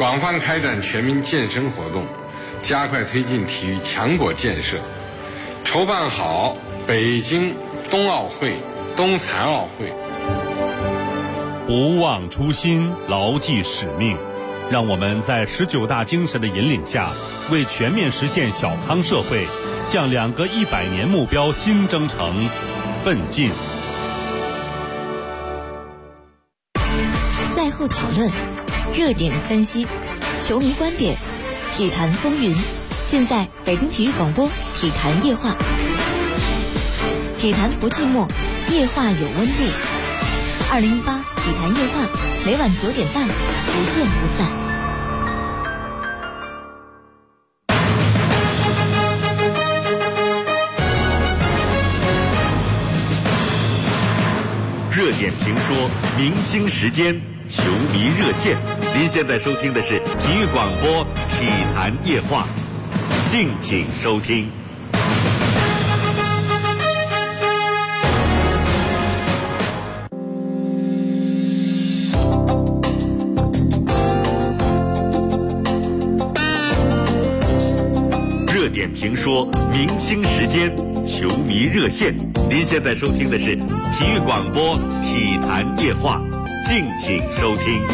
广泛开展全民健身活动，加快推进体育强国建设，筹办好北京冬奥会、冬残奥会。 不忘初心，牢记使命，让我们在19大精神的引领下，为全面实现小康社会，向2个100年目标新征程奋进。 赛后讨论，热点分析，球迷观点，体坛风云，尽在北京体育广播体坛夜话。体坛不寂寞，夜话有温度。2018体坛夜话，每晚9点半，不见不散。 热点评说，明星时间，球迷热线。您现在收听的是体育广播体坛夜话，敬请收听。热点评说，明星时间，球迷热线。您现在收听的是体育广播体坛夜话，敬请收听。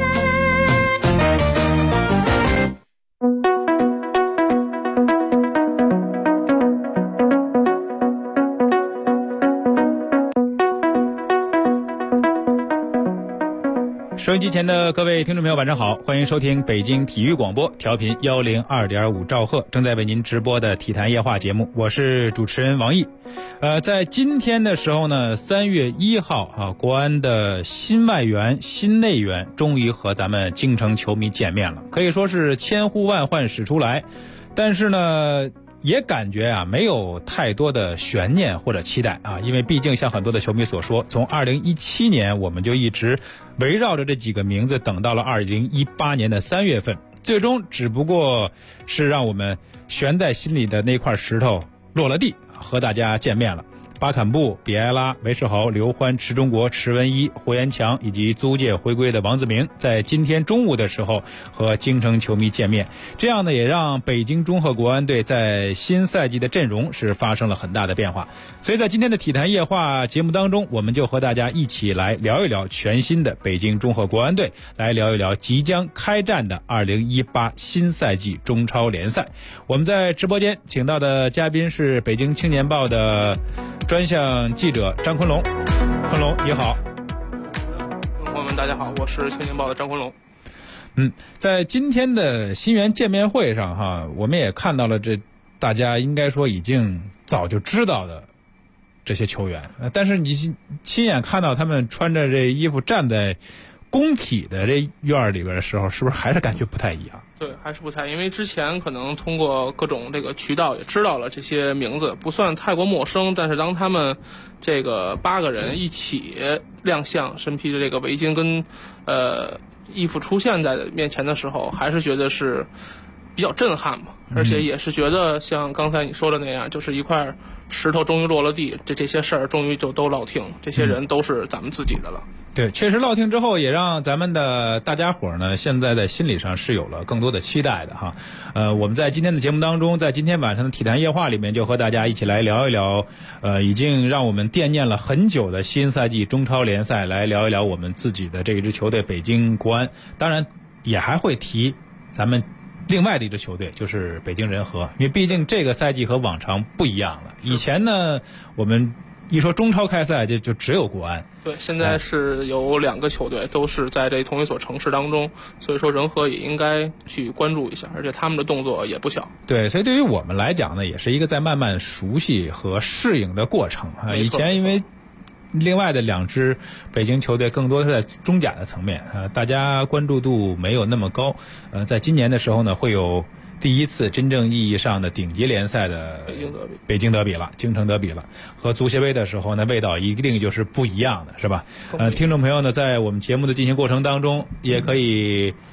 收音机前的各位听众朋友晚上好，欢迎收听北京体育广播调频102.5兆赫，正在为您直播的体坛夜话节目，我是主持人王毅。在今天的时候呢，3月1号国安的新外援、新内援终于和咱们京城球迷见面了，可以说是千呼万唤始出来，但是呢也感觉没有太多的悬念或者期待因为毕竟像很多的球迷所说，从2017年我们就一直围绕着这几个名字等到了2018年的3月份，最终只不过是让我们悬在心里的那块石头落了地，和大家见面了。巴坎布、比埃拉、韦世豪、刘欢、池中国、池文一、胡延强以及租借回归的王子明，在今天中午的时候和京城球迷见面，这样呢也让北京中赫国安队在新赛季的阵容是发生了很大的变化。所以在今天的体坛夜话节目当中，我们就和大家一起来聊一聊全新的北京中赫国安队，来聊一聊即将开战的2018新赛季中超联赛。我们在直播间请到的嘉宾是北京青年报的专项记者张昆龙。昆龙你好。 朋友们大家好，我是青年报的张昆龙。 在今天的新援见面会上我们也看到了这大家应该说已经早就知道的这些球员，但是你亲眼看到他们穿着这衣服站在工体的这院里边的时候，是不是还是感觉不太一样？ 对，还是不太，因为之前可能通过各种这个渠道也知道了这些名字，不算太过陌生，但是当他们这个8个人一起亮相，身披着这个围巾跟衣服出现在面前的时候，还是觉得是比较震撼嘛，而且也是觉得像刚才你说的那样，就是一块石头终于落了地，这些事儿终于就都落定，这些人都是咱们自己的了。 对，确实落定之后，也让咱们的大家伙呢，现在在心理上是有了更多的期待的哈。我们在今天的节目当中，在今天晚上的体坛夜话里面，就和大家一起来聊一聊，已经让我们惦念了很久的新赛季中超联赛，来聊一聊我们自己的这一支球队北京国安。当然，也还会提咱们另外的一支球队，就是北京人和，因为毕竟这个赛季和往常不一样了。以前呢，我们一说中超开赛就只有国安， 对，现在是有2个球队都是在这同一所城市当中，所以说人和也应该去关注一下，而且他们的动作也不小。 对，所以对于我们来讲呢，也是一个在慢慢熟悉和适应的过程啊。以前因为另外的2支北京球队更多是在中甲的层面大家关注度没有那么高。在今年的时候呢，会有第一次真正意义上的顶级联赛的北京德比了，京城德比了，和足协杯的时候呢，味道一定就是不一样的，是吧？听众朋友呢，在我们节目的进行过程当中，也可以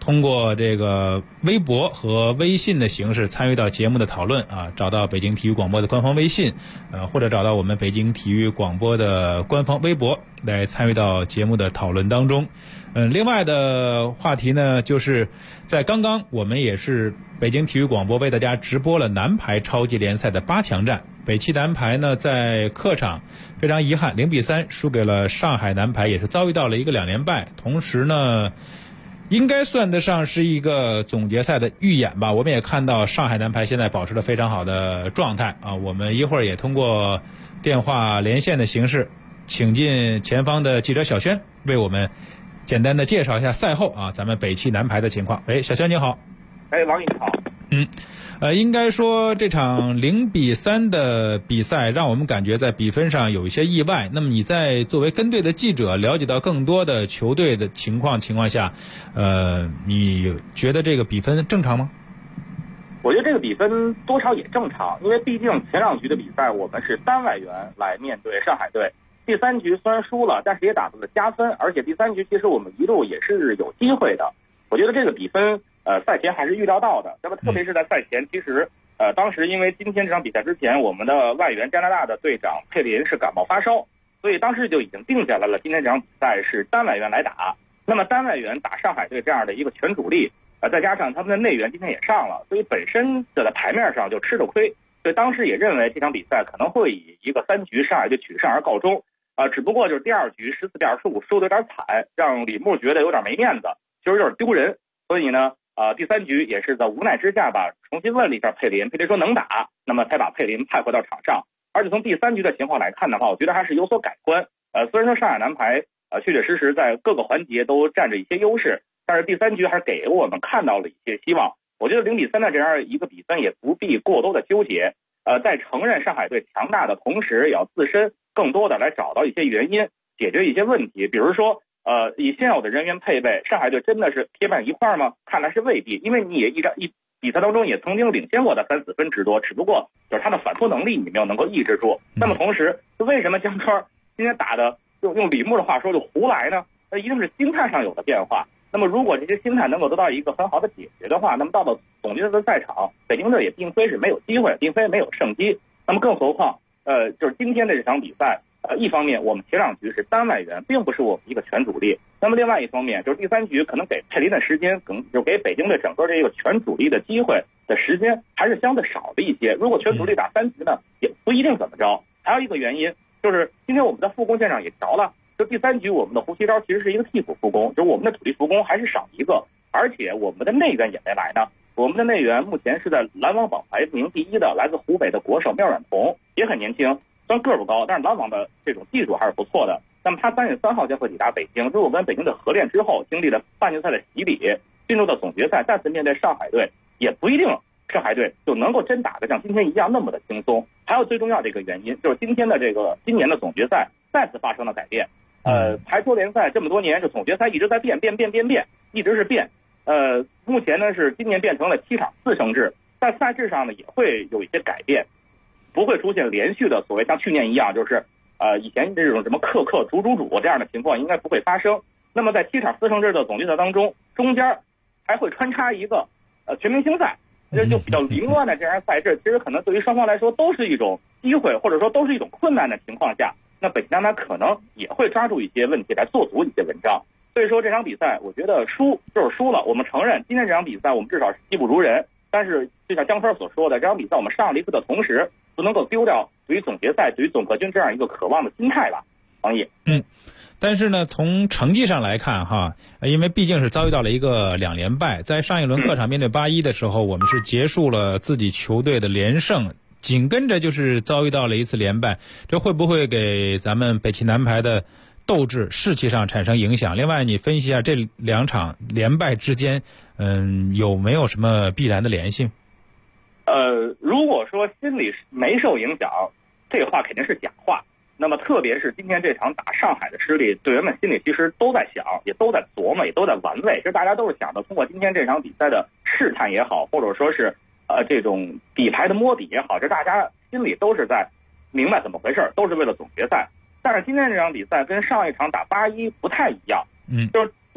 通过这个微博和微信的形式参与到节目的讨论啊，找到北京体育广播的官方微信，或者找到我们北京体育广播的官方微博来参与到节目的讨论当中。另外的话题呢，就是在刚刚我们也是北京体育广播为大家直播了男排超级联赛的8强战。北汽男排呢在客场非常遗憾0-3输给了上海男排，也是遭遇到了一个2连败。同时呢，应该算得上是一个总决赛的预演吧。我们也看到上海男排现在保持了非常好的状态啊。我们一会儿也通过电话连线的形式，请进前方的记者小轩，为我们简单的介绍一下赛后啊咱们北汽男排的情况。小轩你好。 王毅你好。 应该说这场0-3的比赛让我们感觉在比分上有一些意外。那么你在作为跟队的记者了解到更多的球队的情况下，你觉得这个比分正常吗？ 我觉得这个比分多少也正常，因为毕竟前2局的比赛我们是3外援来面对上海队，第3局虽然输了，但是也打出了加分，而且第3局其实我们一路也是有机会的。我觉得这个比分赛前还是预料到的。那么特别是在赛前，其实当时因为今天这场比赛之前，我们的外援加拿大的队长佩林是感冒发烧，所以当时就已经定下来了今天这场比赛是单外援来打。那么单外援打上海队这样的一个全主力，再加上他们的内援今天也上了，所以本身在牌面上就吃着亏。所以当时也认为这场比赛可能会以一个3局上海队取胜而告终。只不过就是第2局14-25输的有点惨，让李牧觉得有点没面子，就是有点丢人。所以呢第3局也是在无奈之下吧，重新问了一下佩林，佩林说能打，那么才把佩林派回到场上。而且从第3局的情况来看的话，我觉得还是有所改观。虽然说上海男排确确实实在各个环节都占着一些优势，但是第3局还是给我们看到了一些希望。我觉得0-3的这样一个比分也不必过多的纠结，在承认上海队强大的同时，也要自身更多的来找到一些原因，解决一些问题。比如说以现有的人员配备，上海队真的是铁板一块吗？看来是未必，因为你也一比赛当中也曾经领先过的3-4分之多，只不过就是他的反扑能力你没有能够抑制住。那么同时，为什么江川今天打的用李牧的话说就胡来呢？那一定是心态上有了变化。那么如果这些心态能够得到一个很好的解决的话，那么到了总决赛的赛场，北京队也并非是没有机会，并非没有胜机。那么更何况就是今天的这场比赛，一方面我们前2局是单外援，并不是我们一个全主力。那么另外一方面就是第3局可能给佩林的时间，可能就给北京队整个这个全主力的机会的时间还是相对少了一些。如果全主力打3局呢，也不一定怎么着。还有一个原因就是今天我们的副攻线上也调了，就第3局我们的胡锡昭其实是一个替补副攻，就是我们的主力副攻还是少一个，而且我们的内援也没来呢。我们的内援目前是在篮网榜排名第1的来自湖北的国手廖远彤，也很年轻，虽然个儿不高，但是篮网的这种技术还是不错的。那么他3月3号将会抵达北京，如果跟北京队合练之后，经历了半决赛的洗礼，进入到总决赛，再次面对上海队，也不一定上海队就能够真打得像今天一样那么的轻松。还有最重要的一个原因，就是今年的总决赛再次发生了改变。排球联赛这么多年，这总决赛一直在变，一直是变。目前呢是今年变成了7场4胜制，在赛制上呢也会有一些改变，不会出现连续的所谓像去年一样，就是以前这种什么克主这样的情况应该不会发生。那么在7场4胜制的总决赛当中，中间还会穿插一个全明星赛，这就比较凌乱的这样赛制，其实可能对于双方来说都是一种机会，或者说都是一种困难的情况下，那北京男排可能也会抓住一些问题来做足一些文章。所以说这场比赛我觉得输就是输了，我们承认今天这场比赛我们至少是技不如人，但是就像江川所说的，这场比赛我们上了一课的同时，不能够丢掉对于总决赛对于总冠军这样一个渴望的心态吧。王毅。 但是呢，从成绩上来看哈，因为毕竟是遭遇到了一个2连败，在上一轮客场面对8-1的时候，我们是结束了自己球队的连胜，紧跟着就是遭遇到了一次连败，这会不会给咱们北汽男排的斗志士气上产生影响？另外你分析一下这2场连败之间有没有什么必然的联系？ 如果说心里没受影响，这话肯定是假话。那么特别是今天这场打上海的失利，队员们心里其实都在想，也都在琢磨，也都在玩味，这大家都是想着通过今天这场比赛的试探也好，或者说是这种底牌的摸底也好，这大家心里都是在明白怎么回事，都是为了总决赛。但是今天这场比赛跟上一场打8-1不太一样，就是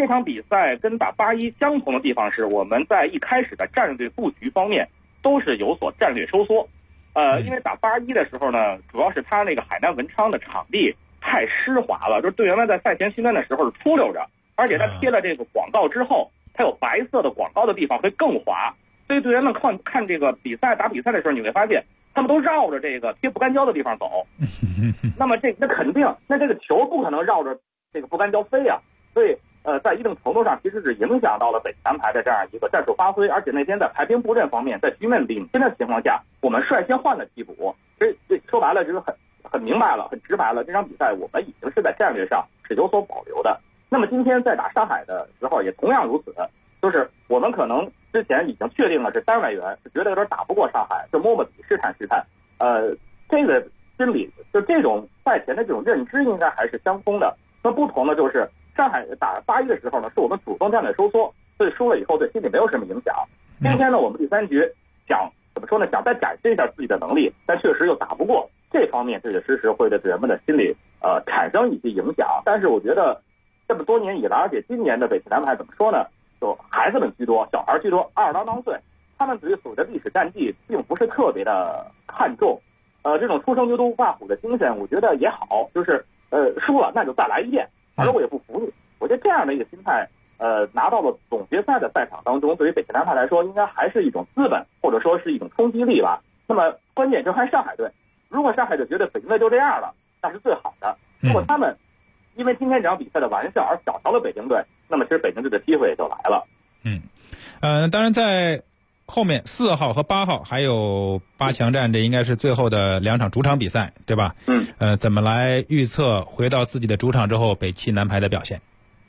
这场比赛跟打8-1相同的地方是，我们在一开始的战略布局方面都是有所战略收缩。因为打8-1的时候呢，主要是他那个海南文昌的场地太湿滑了，就是队员们在赛前训练的时候是出溜着，而且他贴了这个广告之后，它有白色的广告的地方会更滑，所以队员们看这个比赛打比赛的时候，你会发现他们都绕着这个贴不干胶的地方走。那么那肯定，那这个球不可能绕着这个不干胶飞啊，所以在一定程度上其实是影响到了北南排的这样一个战术发挥，而且那天在排兵布阵方面，在局面领先的情况下，我们率先换了替补，这说白了就是很明白了，很直白了，这场比赛我们已经是在战略上是有所保留的。那么今天在打上海的时候也同样如此，就是我们可能之前已经确定了是单外援，是觉得有点打不过上海，就摸摸底试探，这个心理就这种赛前的这种认知应该还是相通的。那不同的就是上海打8-1的时候呢，是我们主动战略收缩，所以输了以后对心理没有什么影响。今天呢，我们第3局想想再展示一下自己的能力，但确实又打不过，这方面确确实实会对人们的心理产生一些影响。但是我觉得这么多年以来，而且今年的北汽南排怎么说呢，就孩子们居多，小孩居多，20啷当岁，他们对于所谓的历史战绩并不是特别的看重。这种初生牛犊不怕虎的精神，我觉得也好，就是输了那就再来一遍，反正我也不服你。我觉得这样的一个心态，拿到了总决赛的赛场当中，对于北汽南排来说，应该还是一种资本，或者说是一种冲击力吧。那么关键就看上海队，如果上海队觉得北京队就这样了，那是最好的。如果他们因为今天这场比赛的玩笑而小瞧了北京队，那么其实北京队的机会也就来了。 当然在后面4号和8号还有8强战，这应该是最后的2场主场比赛，对吧？怎么来预测回到自己的主场之后北汽南排的表现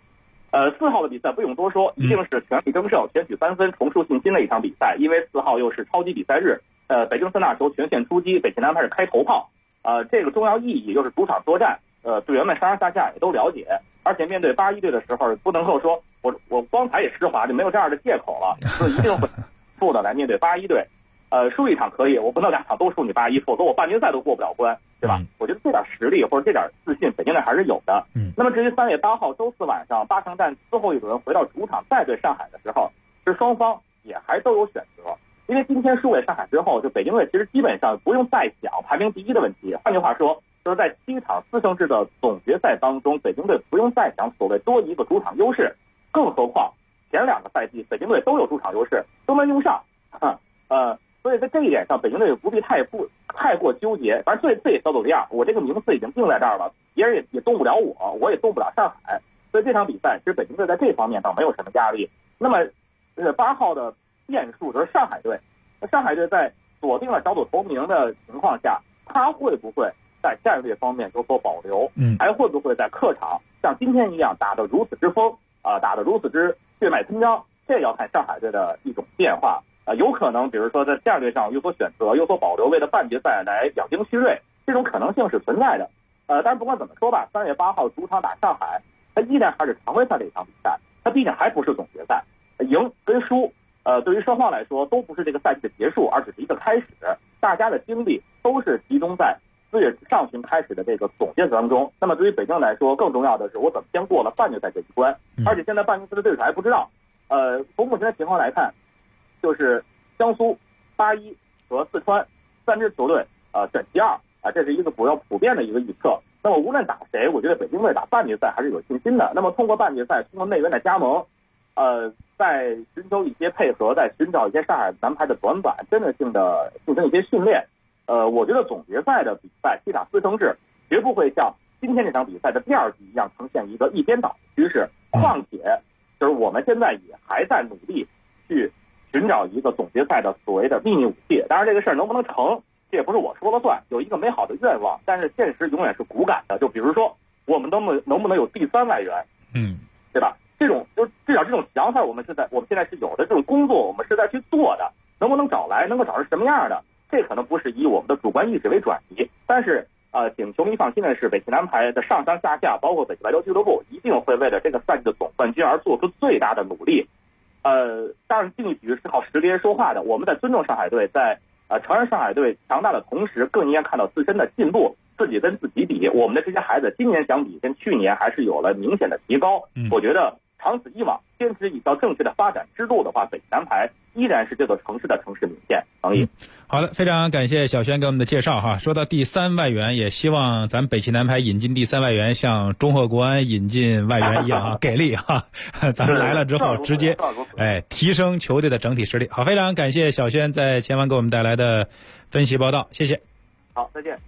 ？4号的比赛不用多说，一定是全力争胜、全取3分、重塑信心的一场比赛。因为4号又是超级比赛日，北京3大球全线出击，北汽南排是开头炮，这个重要意义又是主场作战，队员们上上下下也都了解。而且面对8-1队的时候，不能够说我光彩也湿滑，就没有这样的借口了，就一定会负的来面对8-1队。输一场可以，我不能2场都输你8-1，否则我半决赛都过不了关，对吧？我觉得这点实力或者这点自信，北京队还是有的。那么至于3月8号周4晚上8强战最后一轮回到主场再对上海的时候，是双方也还都有选择。因为今天输给上海之后，就北京队其实基本上不用再想排名第1的问题。换句话说，就是在7场4胜制的总决赛当中，北京队不用再想所谓多一个主场优势，更何况前2个赛季北京队都有主场优势，都没用上。所以在这一点上，北京队不必太过纠结。反正这也小走样，我这个名次已经定在这儿了，别人也动不了我也动不了上海。所以这场比赛其实北京队在这方面倒没有什么压力。那么8号的变数就是上海队，上海队在锁定了小组头名的情况下，他会不会在战略方面有所保留？还会不会在客场像今天一样打得如此之疯打得如此之血脉喷张？这要看上海队的一种变化。有可能比如说在战略上有所选择，有所保留，为了半决赛来养精蓄锐，这种可能性是存在的。但是不管怎么说吧，3月8号主场打上海，它依然还是常规赛的一场比赛，它毕竟还不是总决赛。赢跟输对于双方来说都不是这个赛季的结束，而只是一个开始。大家的精力都是集中在4月上旬开始的这个总决赛当中。那么对于北京来说，更重要的是我怎么先过了半决赛这一关，而且现在半决赛的对手还不知道。从目前的情况来看，就是江苏、8-1和四川3支球队选其2这是一个比较普遍的一个预测。那么无论打谁，我觉得北京队打半决赛还是有信心的。那么通过半决赛，通过内援的加盟，在寻求一些配合，在寻找一些上海南排的短板，真的性的进行一些训练。我觉得总决赛的比赛7场4胜制绝不会像今天这场比赛的第2局一样呈现一个一边倒的趋势。况且就是我们现在也还在努力去寻找一个总决赛的所谓的秘密武器。当然这个事儿能不能成，这也不是我说了算，有一个美好的愿望，但是现实永远是骨感的。就比如说我们能不能有第3外援，对吧？这种就至少这种想法我们现在是有的，这种工作我们是在去做的。能不能找来，能够找成什么样的，这可能不是以我们的主观意识为转移。但是请球迷放心的是，北汽南排的上上下下，包括北汽白牛俱乐部，一定会为了这个赛季的总冠军而做出最大的努力。当然竞技体育是靠实力人说话的，我们在尊重上海队，在承认上海队强大的同时，更应该看到自身的进步，自己跟自己比。我们的这些孩子今年相比跟去年还是有了明显的提高。我觉得长此以往，坚持一条正确的发展之路的话，北汽男排依然是这座城市的城市名片。王毅， 好的，非常感谢小轩给我们的介绍哈。说到第3外援，也希望咱北汽男排引进第3外援，像中赫国安引进外援一样啊，给力哈！咱们来了之后，直接提升球队的整体实力。好，非常感谢小轩在前方给我们带来的分析报道，谢谢。 好，再见。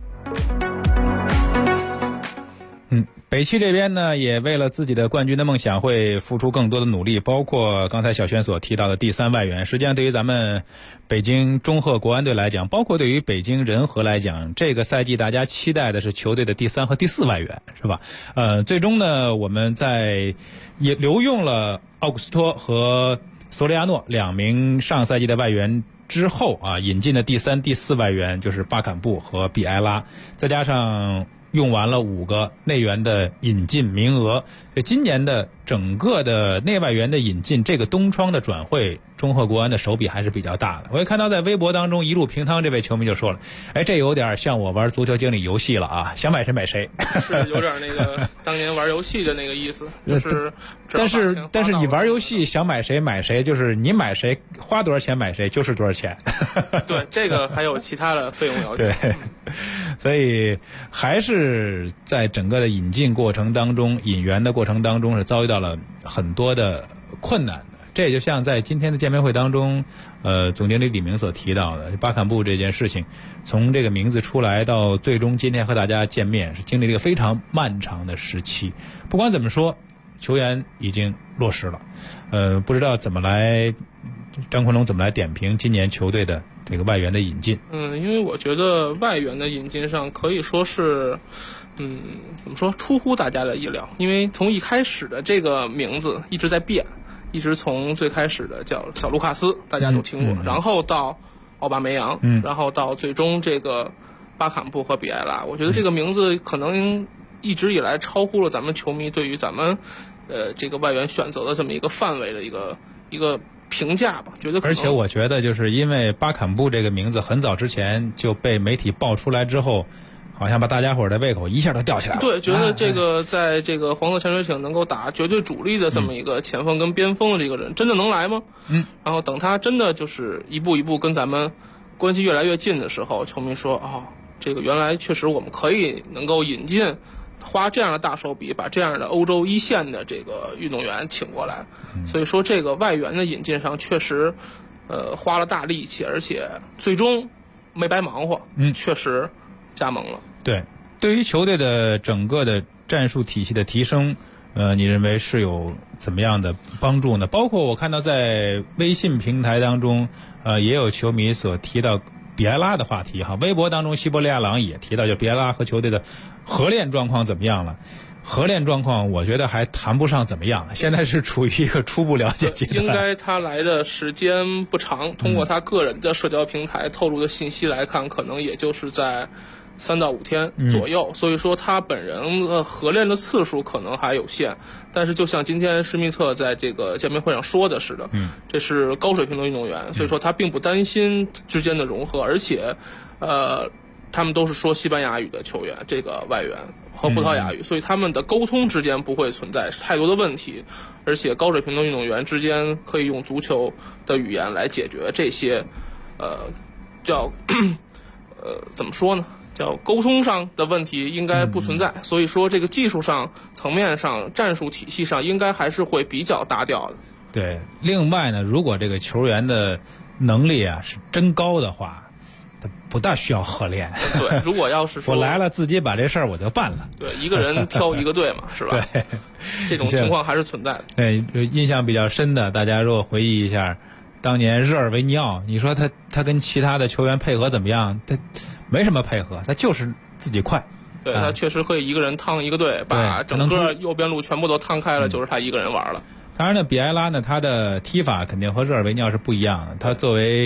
北汽这边呢，也为了自己的冠军的梦想会付出更多的努力，包括刚才小轩所提到的第3外援。实际上对于咱们北京中赫国安队来讲，包括对于北京人和来讲，这个赛季大家期待的是球队的第3和第4外援，是吧？最终呢，我们也留用了奥古斯托和索里亚诺2名上赛季的外援之后啊，引进的第3、第4外援就是巴坎布和比埃拉，再加上用完了5个内援的引进名额，今年的整个的内外援的引进，这个东窗的转会，中赫国安的手笔还是比较大的。我也看到在微博当中一路平汤这位球迷就说了，这有点像我玩足球经理游戏了啊，想买谁买谁。 是有点那个当年玩游戏的那个意思，就是但是你玩游戏想买谁买谁，就是你买谁花多少钱买谁就是多少钱。 对，这个还有其他的费用要求。 对，所以还是在整个的引进过程当中，引援的过程当中是遭遇到了很多的困难的。这也就像在今天的见面会当中，总经理李明所提到的巴坎布这件事情，从这个名字出来到最终今天和大家见面，是经历了一个非常漫长的时期。不管怎么说，球员已经落实了。不知道怎么来，张昆龙怎么来点评今年球队的这个外援的引进？ 因为我觉得外援的引进上可以说是，怎么说，出乎大家的意料。因为从一开始的这个名字一直在变，一直从最开始的叫小卢卡斯，大家都听过，然后到奥巴梅扬，然后到最终这个巴坎布和比埃拉。我觉得这个名字可能一直以来超乎了咱们球迷对于咱们这个外援选择的这么一个范围的一个评价吧，觉得而且我觉得就是因为巴坎布这个名字很早之前就被媒体爆出来之后，好像把大家伙的胃口一下都吊起来了。 对，觉得这个在这个黄色潜水艇能够打绝对主力的这么一个前锋跟边锋的这个人，真的能来吗？然后等他真的就是一步一步跟咱们关系越来越近的时候，球迷说这个原来确实我们可以能够引进，花这样的大手笔把这样的欧洲一线的这个运动员请过来。所以说这个外援的引进上确实花了大力气，而且最终没白忙活，确实加盟了。 对，对于球队的整个的战术体系的提升，你认为是有怎么样的帮助呢？包括我看到在微信平台当中，也有球迷所提到比埃拉的话题哈。微博当中，西伯利亚狼也提到，就比埃拉和球队的合练状况怎么样了？合练状况我觉得还谈不上怎么样，现在是处于一个初步了解阶段。 应该他来的时间不长，通过他个人的社交平台透露的信息来看，可能也就是在3到5天左右，所以说他本人合练的次数可能还有限。但是就像今天施密特在这个见面会上说的似的，这是高水平的运动员，所以说他并不担心之间的融合，而且他们都是说西班牙语的球员，这个外援和葡萄牙语，所以他们的沟通之间不会存在太多的问题，而且高水平的运动员之间可以用足球的语言来解决这些怎么说呢，叫沟通上的问题应该不存在。所以说这个技术上层面上战术体系上应该还是会比较搭调的。 对，另外呢，如果这个球员的能力是真高的话，他不大需要合练。 对，如果要是说我来了自己把这事儿我就办了。 对，一个人挑一个队嘛，是吧？ 对， 这种情况还是存在的。 对，印象比较深的，大家如果回忆一下，当年热尔维尼奥，你说他跟其他的球员配合怎么样？他没什么配合，他就是自己快。 对，他确实可以一个人趟一个队，把整个右边路全部都趟开了，就是他一个人玩了。 当然呢，比埃拉呢，他的踢法肯定和热尔维尼奥是不一样的。他作为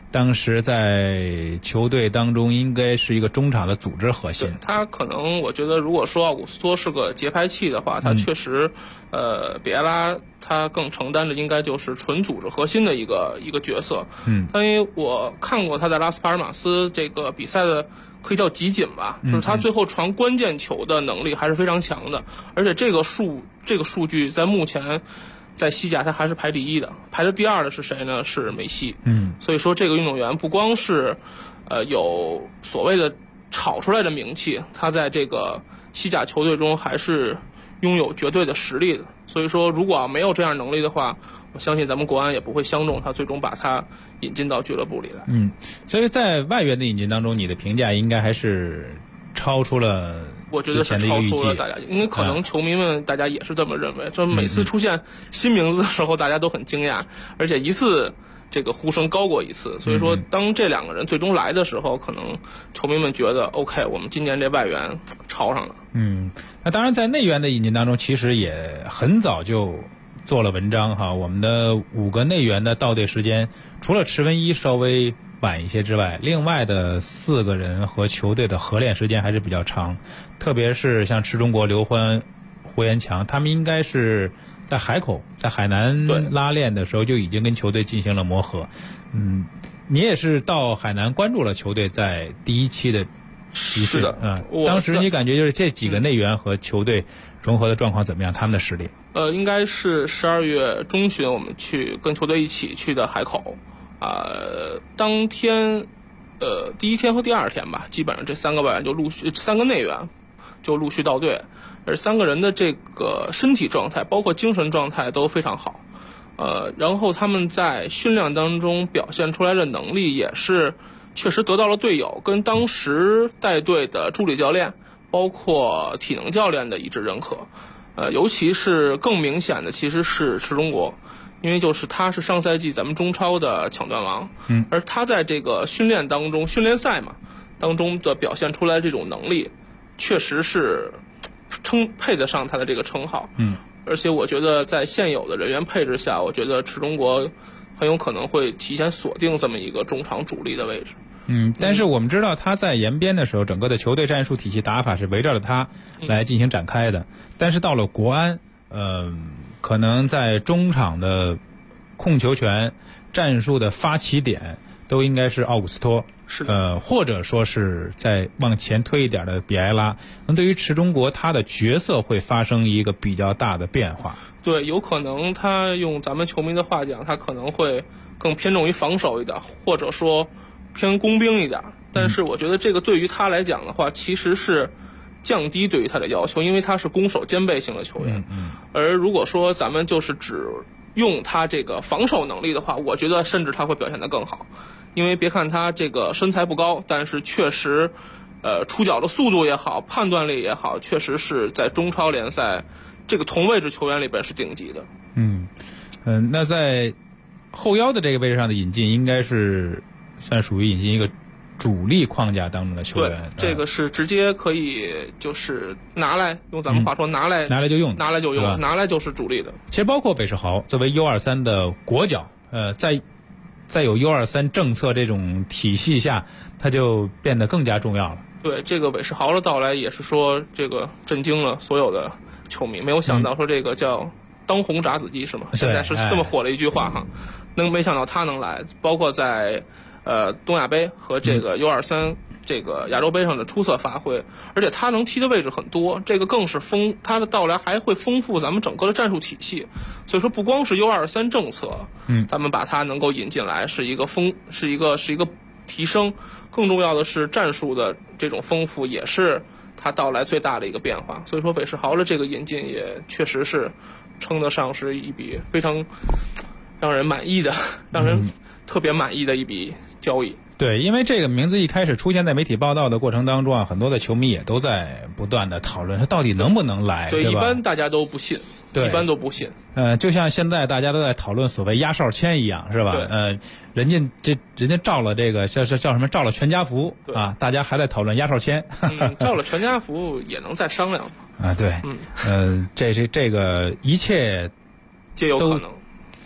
当时在球队当中应该是一个中场的组织核心。 他可能我觉得，如果说奥古斯托是个节拍器的话，他确实，比埃拉他更承担的应该就是纯组织核心的一个角色。因为我看过他在拉斯帕尔马斯这个比赛的，可以叫集锦吧，就是他最后传关键球的能力还是非常强的，而且这个数据在目前在西甲他还是排第一的，排的第二的是谁呢？是梅西。所以说这个运动员不光是有所谓的炒出来的名气，他在这个西甲球队中还是拥有绝对的实力的。所以说如果没有这样能力的话，我相信咱们国安也不会相中他，最终把他引进到俱乐部里来。 所以在外援的引进当中，你的评价应该还是超出了我觉得是超出了大家，因为可能球迷们大家也是这么认为，就每次出现新名字的时候，大家都很惊讶，而且一次这个呼声高过一次，所以说当这两个人最终来的时候，可能球迷们觉得 OK， 我们今年这外援超上了。 那当然在内援的引进当中，其实也很早就做了文章哈。我们的5个内援的到队时间，除了池文一稍微晚一些之外，另外的4个人和球队的合练时间还是比较长，特别是像池忠国、刘欢、胡延强，他们应该是在海口、在海南拉练的时候就已经跟球队进行了磨合。你也是到海南关注了球队在第一期的集训。是的，当时你感觉就是这几个内援和球队融合的状况怎么样？他们的实力？ 应该是12月中旬我们去跟球队一起去的海口。当天，第一天和第二天吧，基本上这3个外援就3个内援就陆续到队，而3个人的这个身体状态，包括精神状态都非常好。然后他们在训练当中表现出来的能力也是确实得到了队友跟当时带队的助理教练，包括体能教练的一致认可。尤其是更明显的其实是池忠国。因为就是他是上赛季咱们中超的抢断王，而他在这个训练当中，训练赛嘛当中的表现出来这种能力，确实是配得上他的这个称号。而且我觉得在现有的人员配置下，我觉得池忠国很有可能会提前锁定这么一个中场主力的位置。 但是我们知道他在延边的时候，整个的球队战术体系打法是围绕着他来进行展开的。但是到了国安，可能在中场的控球权、战术的发起点都应该是奥古斯托，或者说是再往前推一点的比埃拉。那对于池忠国，他的角色会发生一个比较大的变化。 对，有可能他用咱们球迷的话讲，他可能会更偏重于防守一点，或者说偏工兵一点。但是我觉得这个对于他来讲的话，其实是降低对于他的要求，因为他是攻守兼备型的球员。而如果说咱们就是只用他这个防守能力的话，我觉得甚至他会表现得更好。因为别看他这个身材不高，但是确实出脚的速度也好，判断力也好，确实是在中超联赛这个同位置球员里边是顶级的。 那在后腰的这个位置上的引进，应该是算属于引进一个主力框架当中的球员。 对，这个是直接可以就是拿来，用咱们话说拿来就用， 拿来就是主力的。 其实包括韦世豪作为 U23 的国脚，在有 U23 政策这种体系下，他就变得更加重要了。 对，这个韦世豪的到来也是说这个震惊了所有的球迷，没有想到说这个叫当红炸子鸡是吗？现在是这么火的一句话哈。没想到他能来，包括在东亚杯和这个 U23 这个亚洲杯上的出色发挥，而且他能踢的位置很多，这个更是他的到来还会丰富咱们整个的战术体系。所以说不光是 U23 政策，咱们把他能够引进来是一个提升，更重要的是战术的这种丰富也是他到来最大的一个变化。所以说韦世豪的这个引进也确实是称得上是一笔非常让人满意的、让人特别满意的一笔交易。 对，因为这个名字一开始出现在媒体报道的过程当中啊，很多的球迷也都在不断的讨论他到底能不能来，对吧？ 一般大家都不信，一般都不信。 就像现在大家都在讨论所谓压哨签一样，是吧？人家照了这个叫什么？照了全家福啊，大家还在讨论压哨签。 照了全家福也能再商量啊？对，这个一切皆有可能。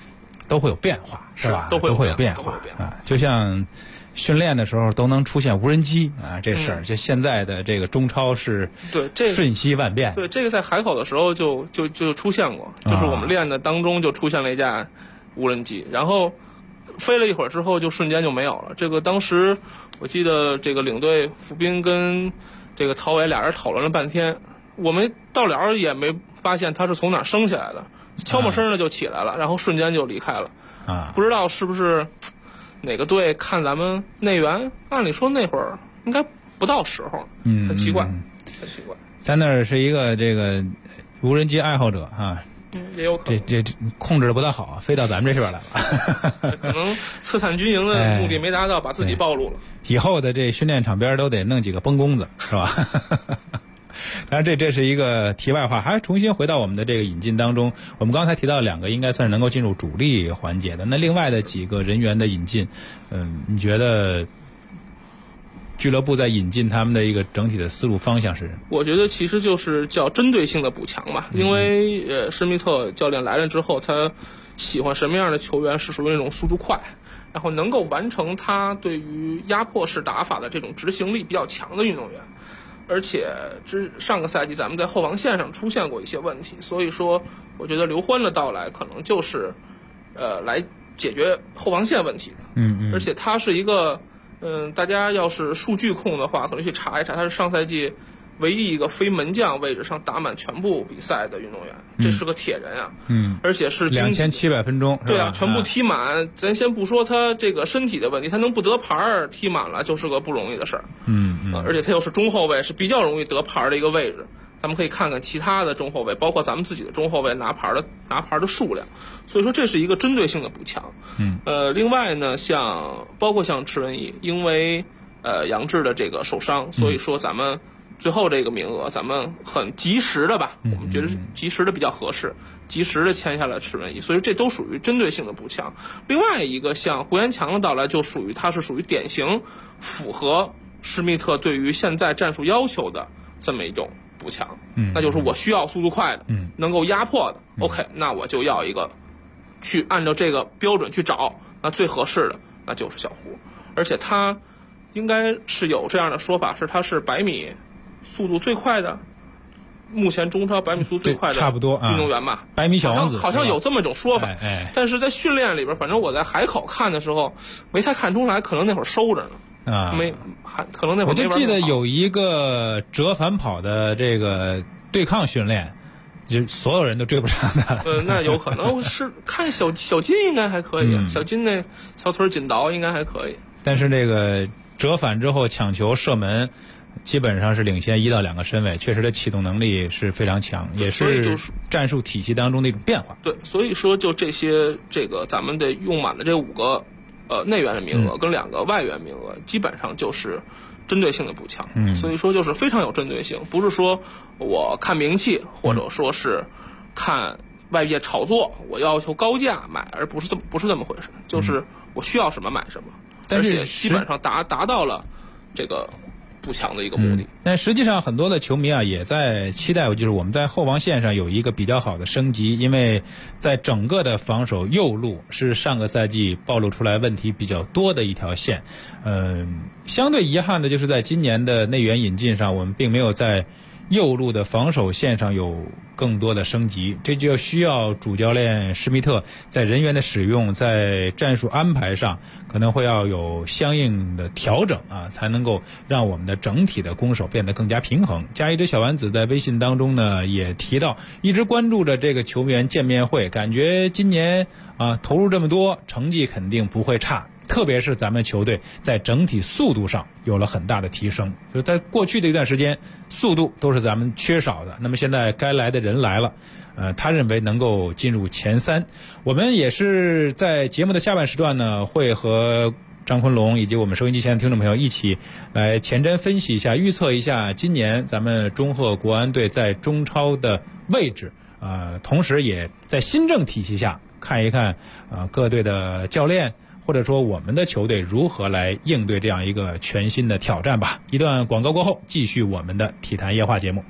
都会有变化，是吧？ 都会有变化啊，就像训练的时候都能出现无人机啊，这事儿就现在的这个中超是对这瞬息万变。 对，这个在海口的时候就出现过，就是我们练的当中就出现了一架无人机，然后飞了一会儿之后就瞬间就没有了。这个当时我记得这个领队付斌跟这个陶伟俩人讨论了半天，我们到了也没发现他是从哪儿升起来的，悄没声的就起来了，然后瞬间就离开了。不知道是不是哪个队看咱们内援，按理说那会儿应该不到时候，很奇怪，很奇怪。 咱那儿是一个这个无人机爱好者啊。 也有可能这控制的不大好，飞到咱们这边来了。 可能刺探军营的目的没达到，把自己暴露了。 以后的这训练场边都得弄几个崩弓子，是吧？当然这是一个题外话，还重新回到我们的这个引进当中。我们刚才提到2个应该算是能够进入主力环节的，那另外的几个人员的引进，你觉得俱乐部在引进他们的一个整体的思路方向是？ 我觉得其实就是叫针对性的补强吧，因为施密特教练来了之后，他喜欢什么样的球员是属于那种速度快，然后能够完成他对于压迫式打法的这种执行力比较强的运动员。而且上个赛季咱们在后防线上出现过一些问题，所以说我觉得刘欢的到来可能就是来解决后防线问题的。而且他是一个大家要是数据控的话，可能去查一查，他是上赛季唯一一个非门将位置上打满全部比赛的运动员，这是个铁人啊。而且是 2700分钟， 对啊，全部踢满。咱先不说他这个身体的问题，他能不得牌踢满了就是个不容易的事儿。而且他又是中后卫，是比较容易得牌的一个位置。咱们可以看看其他的中后卫，包括咱们自己的中后卫拿牌的数量，所以说这是一个针对性的补强。另外呢，包括像池文义，因为杨志的这个受伤，所以说咱们最后这个名额咱们很及时的吧，我们觉得及时的比较合适，及时的签下了池文义，所以这都属于针对性的补强。另外一个像胡延强的到来，就属于典型符合施密特对于现在战术要求的这么一种补强，那就是我需要速度快的，能够压迫的。OK， 那我就要一个去按照这个标准去找，那最合适的那就是小胡，而且他应该是有这样的说法，是他是100米速度最快的，目前中超100米速度最快的差不多运动员吧 ，100米小王子好像有这么一种说法。但是在训练里边，反正我在海口看的时候没太看出来，可能那会儿收着呢。可能那会儿我就记得有一个折返跑的这个对抗训练，就所有人都追不上的。 那有可能是看小金应该还可以，小金那小腿紧倒应该还可以。 但是这个折返之后抢球射门，基本上是领先1到2个身位，确实的启动能力是非常强，也是战术体系当中的一种变化。 对，所以说就这个咱们得用满了这5个内援的名额跟2个外援名额，基本上就是针对性的补强。所以说就是非常有针对性，不是说我看名气或者说是看外界炒作，我要求高价买，而不是这么回事，就是我需要什么买什么，而且基本上达到了这个补强的一个目的。 但实际上很多的球迷啊也在期待，就是我们在后防线上有一个比较好的升级，因为在整个的防守右路是上个赛季暴露出来问题比较多的一条线。相对遗憾的就是在今年的内援引进上，我们并没有在右路的防守线上有更多的升级，这就需要主教练施密特在人员的使用，在战术安排上可能会要有相应的调整啊，才能够让我们的整体的攻守变得更加平衡。加一只小丸子在微信当中呢也提到，一直关注着这个球员见面会，感觉今年投入这么多，成绩肯定不会差。特别是咱们球队在整体速度上有了很大的提升，就在过去的一段时间，速度都是咱们缺少的。那么现在该来的人来了，他认为能够进入前3。我们也是在节目的下半时段呢，会和张坤龙以及我们收音机前的听众朋友一起来前瞻分析一下，预测一下今年咱们中赫国安队在中超的位置，同时也在新政体系下看一看各队的教练，或者说我们的球队如何来应对这样一个全新的挑战吧。一段广告过后，继续我们的体坛夜话节目。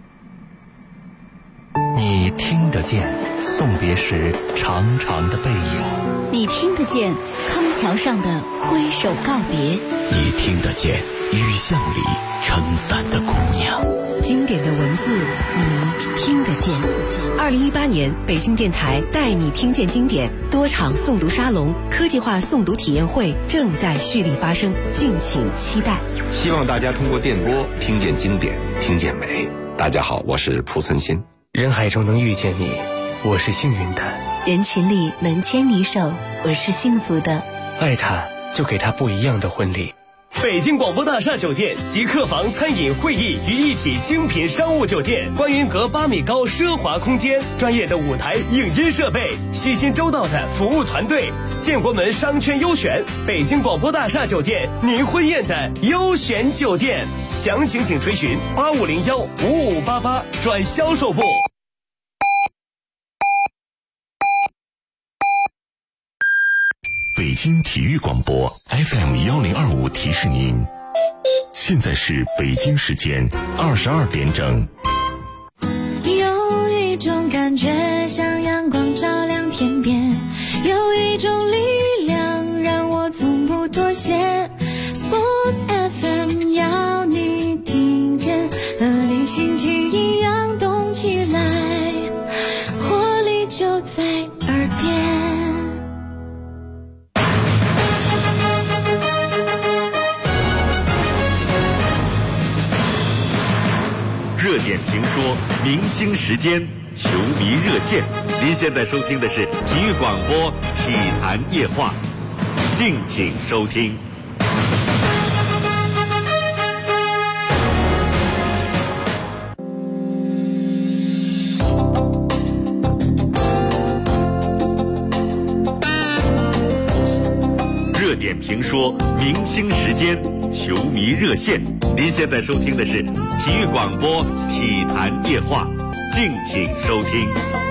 你听得见送别时长长的背影， 你听得见康桥上的挥手告别， 你听得见雨巷里撑伞的姑娘。 经典的文字你听得见。2018年北京电台带你听见经典多场诵读沙龙、科技化诵读体验会正在蓄力发生，敬请期待。 希望大家通过电波听见经典，听见美。大家好，我是蒲存昕。 人海中能遇见你，我是幸运的。 人群里能牵你手，我是幸福的。 爱他，就给他不一样的婚礼。 北京广播大厦酒店集客房、餐饮、会议于一体精品商务酒店，观云阁8米高奢华空间，专业的舞台影音设备，细心周到的服务团队，建国门商圈优选，北京广播大厦酒店您婚宴的优选酒店。详情请垂询85015588转销售部。 北京体育广播 FM1025提示您，现在是北京时间22点整。 有一种感觉像阳光照亮天边，有一种力量让我从不妥协。 Sports FM 要你听见，和你心情一样动起来，活力就在耳边。 热点评说，明星时间，球迷热线。您现在收听的是体育广播体坛夜话，敬请收听。热点评说，明星时间，球迷热线。您现在收听的是体育广播体坛夜话，敬请收听。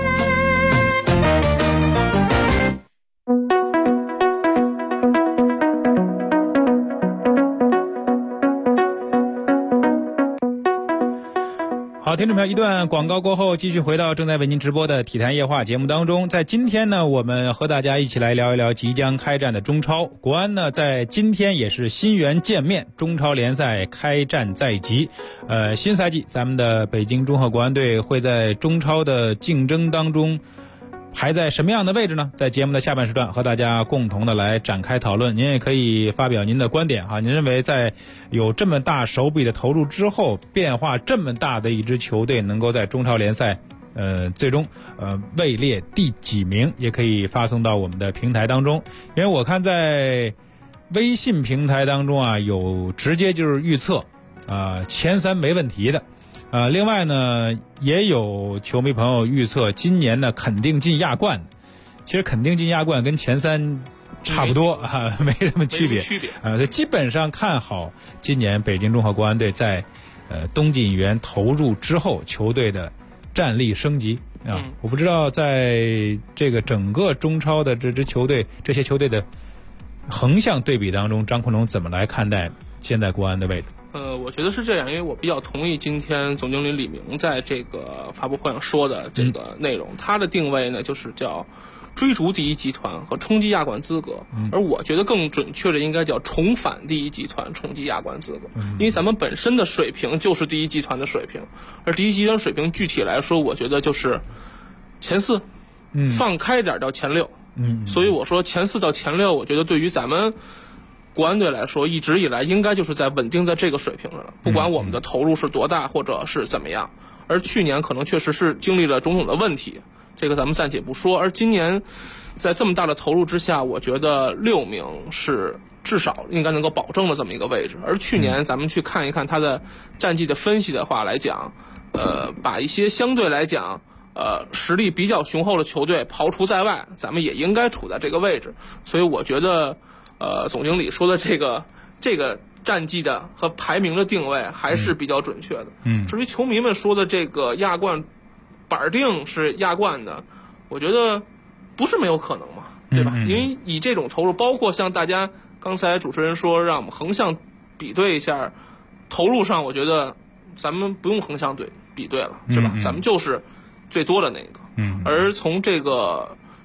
好，听众朋友，一段广告过后，继续回到正在为您直播的体坛夜话节目当中。在今天呢，我们和大家一起来聊一聊即将开战的中超。国安呢，在今天也是新援见面，中超联赛开战在即。新赛季咱们的北京中赫国安队会在中超的竞争当中排在什么样的位置呢？在节目的下半时段和大家共同的来展开讨论。您也可以发表您的观点哈。您认为在有这么大手笔的投入之后，变化这么大的一支球队能够在中超联赛最终位列第几名，也可以发送到我们的平台当中。因为我看在微信平台当中啊，有直接就是预测前3没问题的。另外呢，也有球迷朋友预测今年呢肯定进亚冠。其实肯定进亚冠跟前3差不多没什么区别。基本上看好今年北京中赫国安队在冬季引援投入之后，球队的战力升级我不知道在这个整个中超的这些球队的横向对比当中，张坤龙怎么来看待现在国安的位置？ 我觉得是这样，因为我比较同意今天总经理李明在这个发布会上说的这个内容。他的定位呢，就是叫追逐第一集团和冲击亚冠资格，而我觉得更准确的应该叫重返第一集团，冲击亚冠资格。因为咱们本身的水平就是第一集团的水平，而第一集团水平具体来说，我觉得就是前4，放开点叫前6。所以我说前4到前6，我觉得对于咱们国安队来说，一直以来应该就是在稳定在这个水平上了，不管我们的投入是多大或者是怎么样。而去年可能确实是经历了种种的问题，这个咱们暂且不说。而今年在这么大的投入之下，我觉得6名是至少应该能够保证的这么一个位置。而去年咱们去看一看他的战绩的分析的话来讲，把一些相对来讲实力比较雄厚的球队刨除在外，咱们也应该处在这个位置。所以我觉得总经理说的这个战绩的和排名的定位还是比较准确的。至于球迷们说的这个亚冠板定是亚冠的，我觉得不是没有可能嘛，对吧？因为以这种投入，包括像大家刚才主持人说让我们横向比对一下投入上，我觉得咱们不用横向比对了，是吧？咱们就是最多的那个。而从这个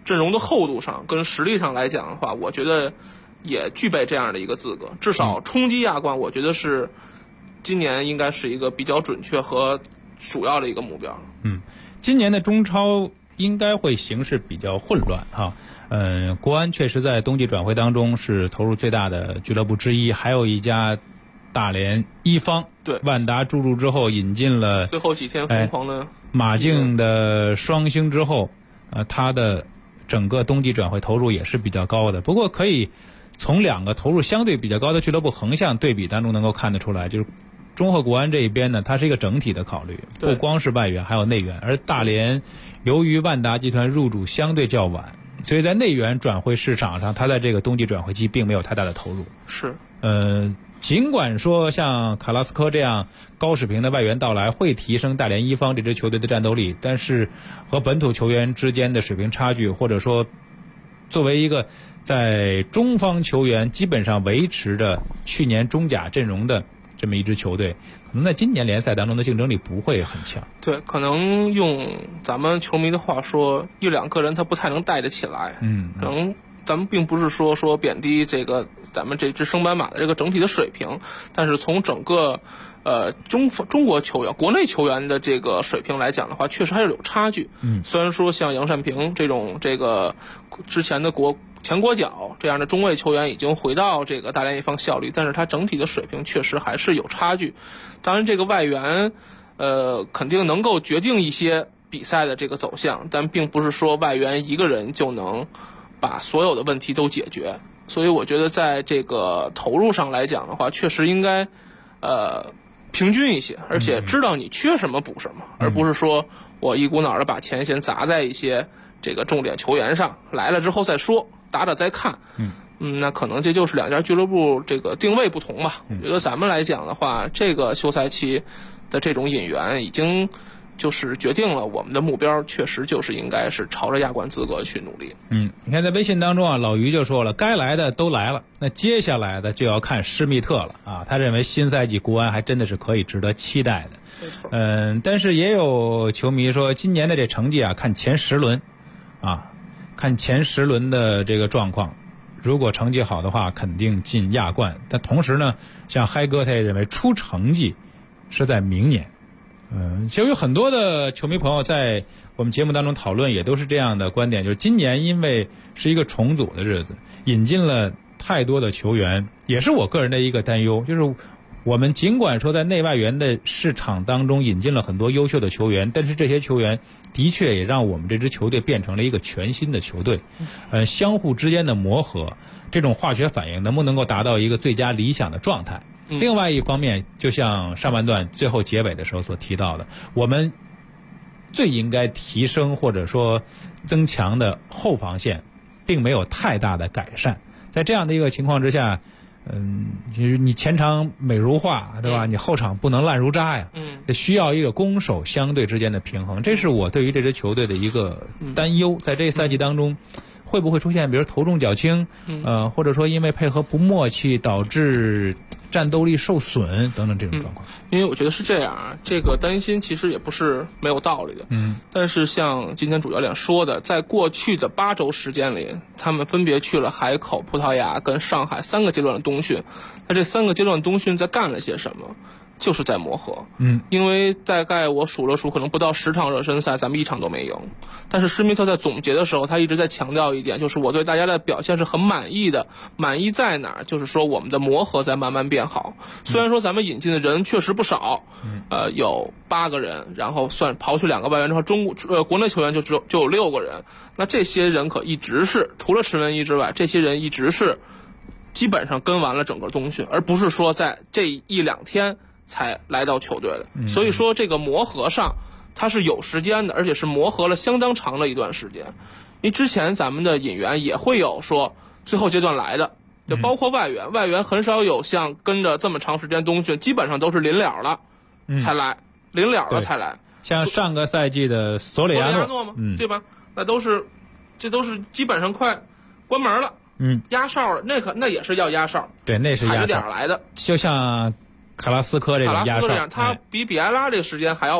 阵容的厚度上跟实力上来讲的话，我觉得也具备这样的一个资格，至少冲击亚冠，我觉得是今年应该是一个比较准确和主要的一个目标。 今年的中超应该会形势比较混乱哈。国安确实在冬季转会当中是投入最大的俱乐部之一，还有一家大连一方， 对， 万达注入之后引进了最后几天疯狂的马竞的双星之后，他的整个冬季转会投入也是比较高的。不过可以从两个投入相对比较高的俱乐部横向对比当中能够看得出来，就是中赫国安这一边呢，它是一个整体的考虑，不光是外援还有内援。而大连由于万达集团入主相对较晚，所以在内援转会市场上，它在这个冬季转会期并没有太大的投入。 是， 尽管说像卡拉斯科这样高水平的外援到来会提升大连一方这支球队的战斗力，但是和本土球员之间的水平差距，或者说作为一个在中方球员基本上维持着去年中甲阵容的这么一支球队，可能在今年联赛当中的竞争力不会很强。 对，可能用咱们球迷的话说，一两个人他不太能带得起来。可能咱们并不是说贬低这个咱们这支升班马的这个整体的水平，但是从整个中国球员国内球员的这个水平来讲的话，确实还是有差距。虽然说像杨善平这种这个之前的前国脚这样的中卫球员已经回到这个大连一方效力，但是他整体的水平确实还是有差距。当然这个外援肯定能够决定一些比赛的这个走向，但并不是说外援一个人就能把所有的问题都解决。所以我觉得在这个投入上来讲的话，确实应该平均一些，而且知道你缺什么补什么，而不是说我一股脑的把钱先砸在一些这个重点球员上，来了之后再说，打再看。那可能这就是两家俱乐部这个定位不同吧。我觉得咱们来讲的话，这个休赛期的这种引援已经就是决定了我们的目标，确实就是应该是朝着亚冠资格去努力。 你看在微信当中啊，老于就说了，该来的都来了，那接下来的就要看施密特了啊。他认为新赛季国安还真的是可以值得期待的。 没错。 但是也有球迷说，今年的这成绩啊，看前10轮啊，看前10轮的这个状况，如果成绩好的话，肯定进亚冠。但同时呢，像嗨哥他也认为出成绩是在明年。其实有很多的球迷朋友在我们节目当中讨论，也都是这样的观点，就是今年因为是一个重组的日子，引进了太多的球员，也是我个人的一个担忧，就是我们尽管说在内外援的市场当中引进了很多优秀的球员，但是这些球员的确也让我们这支球队变成了一个全新的球队。相互之间的磨合，这种化学反应能不能够达到一个最佳理想的状态？另外一方面，就像上半段最后结尾的时候所提到的，我们最应该提升或者说增强的后防线并没有太大的改善。在这样的一个情况之下，就是你前场美如画，对吧？你后场不能烂如渣呀。需要一个攻守相对之间的平衡，这是我对于这支球队的一个担忧。在这个赛季当中，会不会出现比如头重脚轻，或者说因为配合不默契导致战斗力受损等等这种状况？ 因为我觉得是这样啊，这个担心其实也不是没有道理的。但是像今天主教练说的，在过去的8周时间里，他们分别去了海口、葡萄牙跟上海3个阶段的冬训。那这3个阶段冬训在干了些什么？就是在磨合。因为大概我数了数，可能不到10场热身赛，咱们1场都没赢。但是施密特在总结的时候，他一直在强调一点，就是我对大家的表现是很满意的。满意在哪儿？就是说我们的磨合在慢慢变好。虽然说咱们引进的人确实不少，有8个人，然后刨去2个外援之后，国内球员就有6个人。那这些人可一直是除了池文一之外，这些人一直是基本上跟完了整个冬训，而不是说在这1-2天才来到球队的。所以说这个磨合上它是有时间的，而且是磨合了相当长的一段时间。因为之前咱们的引援也会有说最后阶段来的，就包括外援很少有像跟着这么长时间冬训，基本上都是临了了才来，临了了才来。 像上个赛季的索里亚诺嘛，对吧？这都是基本上快关门了，压哨了，那也是要压哨， 对，那是压哨踩着点来的。 就像卡拉斯科这种压哨， 他比比埃拉这个时间还要晚。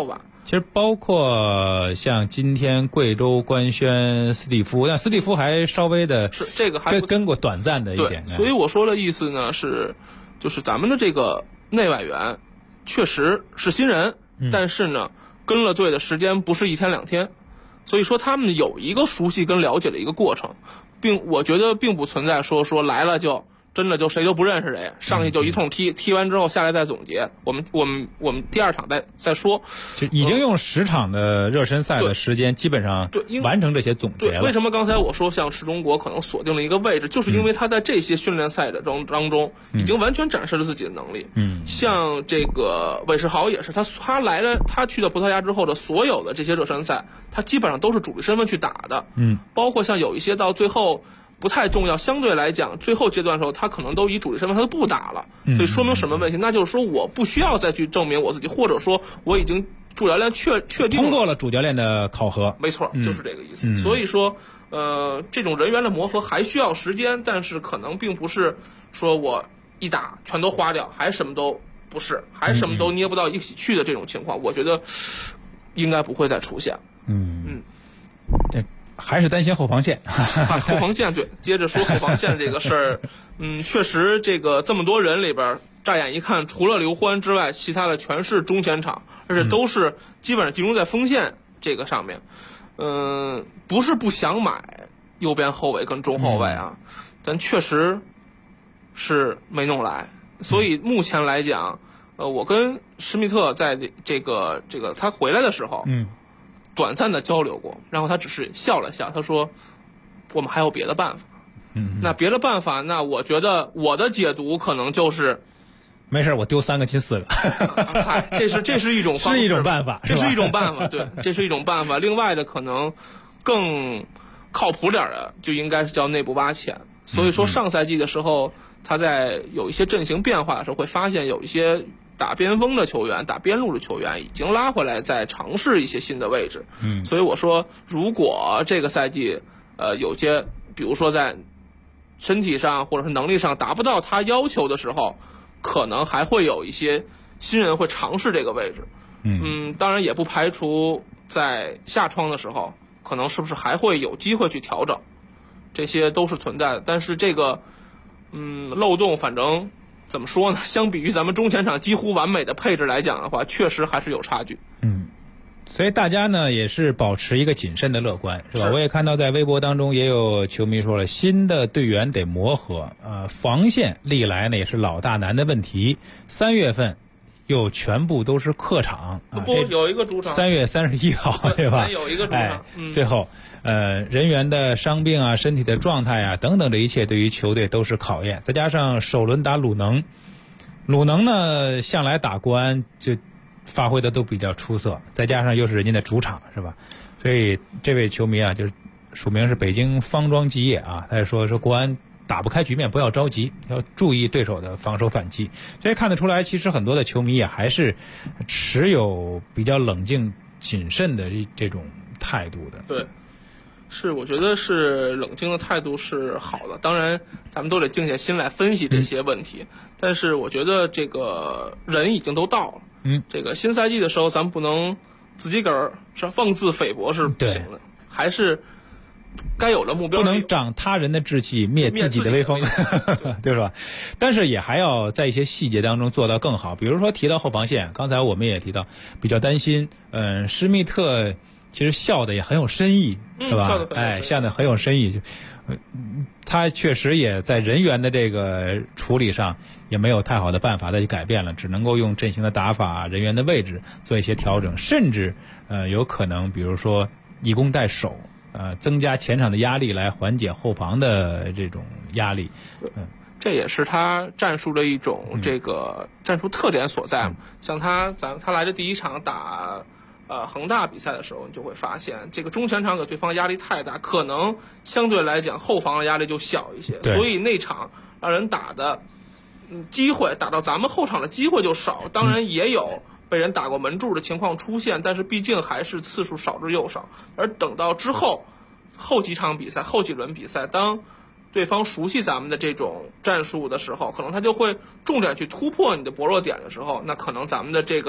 其实包括像今天贵州官宣斯蒂夫，但斯蒂夫还稍微的是这个还跟过短暂的一点。 对，所以我说的意思呢是，就是咱们的这个内外援确实是新人，但是呢跟了队的时间不是1天2天，所以说他们有一个熟悉跟了解的一个过程，我觉得并不存在说来了就真的就谁都不认识谁，上去就一通踢，踢完之后下来再总结，我们第2场再说， 就已经用10场的热身赛的时间基本上完成这些总结了。 为什么刚才我说像池中国可能锁定了一个位置，就是因为他在这些训练赛的当中已经完全展示了自己的能力。像这个韦世豪也是，他来了，他去到葡萄牙之后的所有的这些热身赛，他基本上都是主力身份去打的。包括像有一些到最后不太重要，相对来讲最后阶段的时候他可能都以主力身份他都不打了，所以说明什么问题？那就是说我不需要再去证明我自己，或者说我已经主教练确定通过了主教练的考核。 没错，就是这个意思。所以说这种人员的磨合还需要时间，但是可能并不是说我一打全都花掉还什么都不是，还什么都捏不到一起去的这种情况，我觉得应该不会再出现。 还是担心后防线。 后防线，对，接着说后防线这个事儿，确实这个这么多人里边，乍眼一看，除了刘欢之外，其他的全是中前场，而且都是基本上集中在锋线这个上面。不是不想买右边后卫跟中后卫啊，但确实是没弄来。所以目前来讲，我跟施密特在这个他回来的时候，短暂的交流过，然后他只是笑了笑，他说我们还有别的办法。那别的办法，那我觉得我的解读可能就是没事，我丢3个进4个。 这是一种方式， 是一种办法， 这是一种办法，对，这是一种办法。另外的可能更靠谱点的，就应该是叫内部挖潜。所以说上赛季的时候，他在有一些阵型变化的时候，会发现有一些打边锋的球员、打边路的球员已经拉回来，再尝试一些新的位置。所以我说，如果这个赛季有些，比如说在身体上或者是能力上达不到他要求的时候，可能还会有一些新人会尝试这个位置。当然也不排除在下窗的时候，可能是不是还会有机会去调整，这些都是存在的。但是这个漏洞，反正怎么说呢？相比于咱们中前场几乎完美的配置来讲的话，确实还是有差距。 所以大家呢也是保持一个谨慎的乐观，是吧？我也看到在微博当中也有球迷说了，新的队员得磨合，防线历来呢也是老大难的问题。3月份又全部都是客场， 有一个主场 ，3月31号，对吧？ 有一个主场， 最后人员的伤病啊、身体的状态啊等等，这一切对于球队都是考验。再加上首轮打鲁能呢向来打国安就发挥的都比较出色，再加上又是人家的主场，是吧？所以这位球迷啊，就是署名是北京方庄基业啊，他说国安打不开局面不要着急，要注意对手的防守反击。所以看得出来，其实很多的球迷也还是持有比较冷静谨慎的这种态度的。 对，是，我觉得是冷静的态度是好的。当然咱们都得静下心来分析这些问题，但是我觉得这个人已经都到了。这个新赛季的时候，咱们不能自己个儿是妄自菲薄是不行的，还是该有的目标， 不能长他人的志气，灭自己的威风，对吧？但是也还要在一些细节当中做到更好。比如说提到后防线，刚才我们也提到，比较担心，施密特其实笑的也很有深意，是吧？笑的很有深意，他确实也在人员的这个处理上也没有太好的办法再去改变了，只能够用阵型的打法、人员的位置做一些调整，甚至有可能比如说以攻代守，增加前场的压力来缓解后防的这种压力。 这也是他战术的一种这个战术特点所在。像他来的第一场打恒大比赛的时候，你就会发现这个中前场给对方压力太大，可能相对来讲后防的压力就小一些，所以那场让人打的机会打到咱们后场的机会就少。当然也有被人打过门柱的情况出现，但是毕竟还是次数少之又少。而等到之后后几场比赛、后几轮比赛，当对方熟悉咱们的这种战术的时候，可能他就会重点去突破你的薄弱点的时候，那可能咱们的这个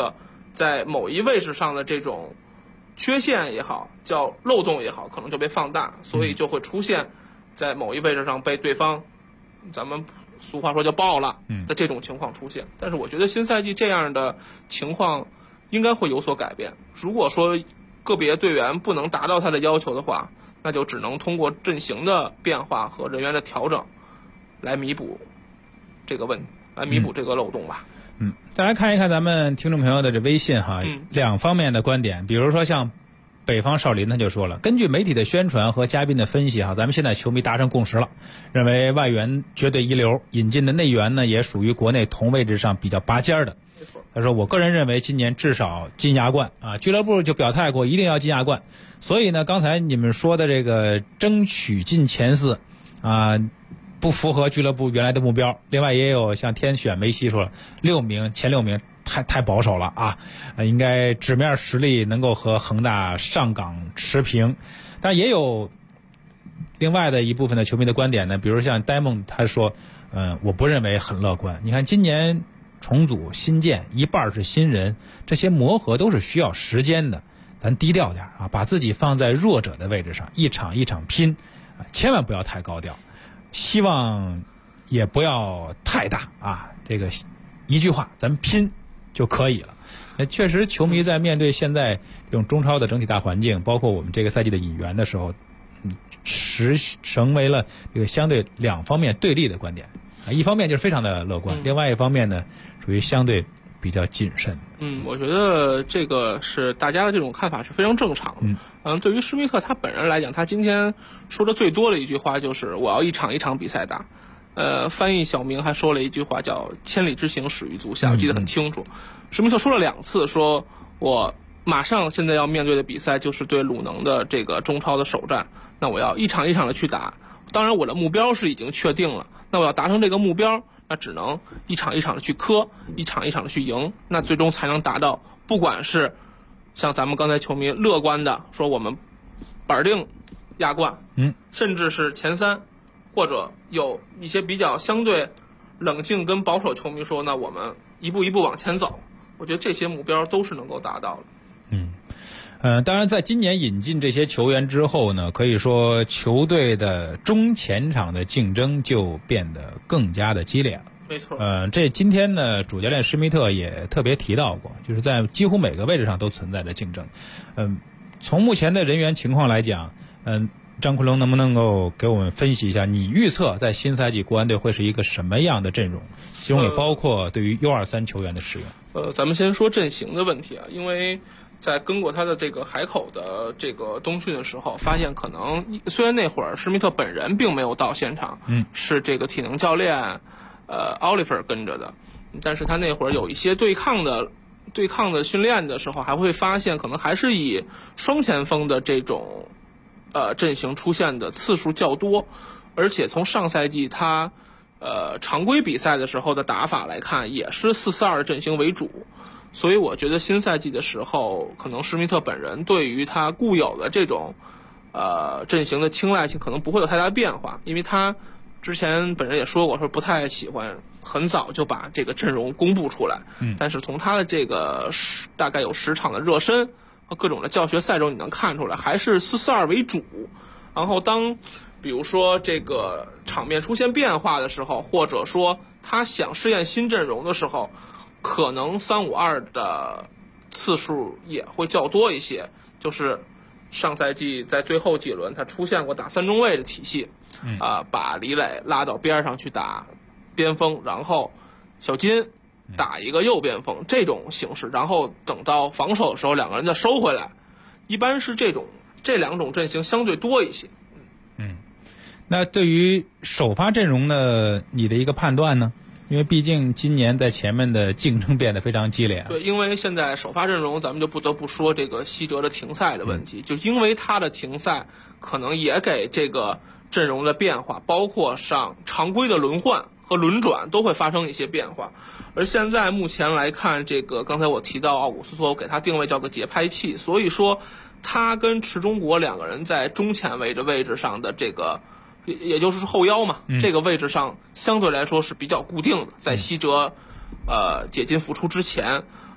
在某一位置上的这种缺陷也好，叫漏洞也好，可能就被放大，所以就会出现在某一位置上被对方，咱们俗话说叫爆了的这种情况出现。但是我觉得新赛季这样的情况应该会有所改变。如果说个别队员不能达到他的要求的话，那就只能通过阵型的变化和人员的调整来弥补这个漏洞吧。 再来看一看咱们听众朋友的这微信哈，两方面的观点。比如说像北方少林他就说了，根据媒体的宣传和嘉宾的分析哈，咱们现在球迷达成共识了，认为外援绝对一流，引进的内援呢也属于国内同位置上比较拔尖的。他说我个人认为今年至少金亚冠啊，俱乐部就表态过一定要金亚冠，所以呢刚才你们说的这个争取进前4啊，不符合俱乐部原来的目标。另外也有像天选梅西说了前6名太保守了啊，应该纸面实力能够和恒大上港持平。但也有另外的一部分的球迷的观点呢，比如像呆梦他说我不认为很乐观。你看今年重组新建一半是新人，这些磨合都是需要时间的，咱低调点啊，把自己放在弱者的位置上，一场一场拼，千万不要太高调，希望也不要太大啊。这个一句话，咱拼就可以了。确实球迷在面对现在这种中超的整体大环境，包括我们这个赛季的引援的时候，成为了这个相对两方面对立的观点。一方面就是非常的乐观，另外一方面呢属于相对比较谨慎。 我觉得这个是大家的这种看法是非常正常的。对于施密特他本人来讲，他今天说的最多的一句话就是我要一场一场比赛打。翻译小明还说了一句话叫千里之行始于足下，我记得很清楚。施密特说了2次，说我马上现在要面对的比赛就是对鲁能的这个中超的首战，那我要一场一场的去打。当然我的目标是已经确定了，那我要达成这个目标，那只能一场一场的去磕，一场一场的去赢，那最终才能达到不管是像咱们刚才球迷乐观的说我们板定亚冠，甚至是前3，或者有一些比较相对冷静跟保守球迷说那我们一步一步往前走，我觉得这些目标都是能够达到的。 当然在今年引进这些球员之后呢，可以说球队的中前场的竞争就变得更加的激烈了。 没错。 这今天呢主教练施密特也特别提到过，就是在几乎每个位置上都存在着竞争。从目前的人员情况来讲，张昆龙能不能够给我们分析一下，你预测在新赛季国安队会是一个什么样的阵容，其中也包括对于 U23 球员的使用。 咱们先说阵型的问题啊，因为在跟过他的这个海口的这个冬训的时候，发现可能虽然那会儿施密特本人并没有到现场，是这个体能教练奥利弗跟着的，但是他那会儿有一些对抗的训练的时候，还会发现可能还是以双前锋的这种阵型出现的次数较多，而且从上赛季他常规比赛的时候的打法来看，也是4-4-2阵型为主。所以我觉得新赛季的时候，可能施密特本人对于他固有的这种阵型的青睐性可能不会有太大变化，因为他之前本人也说过，说不太喜欢很早就把这个阵容公布出来。但是从他的这个大概有10场的热身和各种的教学赛中，你能看出来还是4-4-2为主。然后比如说这个场面出现变化的时候，或者说他想试验新阵容的时候，可能3-5-2的次数也会较多一些。就是上赛季在最后几轮他出现过打3中卫的体系，把李磊拉到边上去打边锋，然后小金打一个右边锋这种形式，然后等到防守的时候2个人再收回来，一般是这2种阵型相对多一些。 那对于首发阵容呢，你的一个判断呢？因为毕竟今年在前面的竞争变得非常激烈。 对，因为现在首发阵容咱们就不得不说这个西哲的停赛的问题，就因为他的停赛可能也给这个阵容的变化，包括上常规的轮换和轮转都会发生一些变化。而现在目前来看，这个刚才我提到奥古斯托给他定位叫个节拍器，所以说他跟池中国2个人在中前卫的位置上的这个也就是后腰嘛，这个位置上相对来说是比较固定的，在西哲解禁复出之前，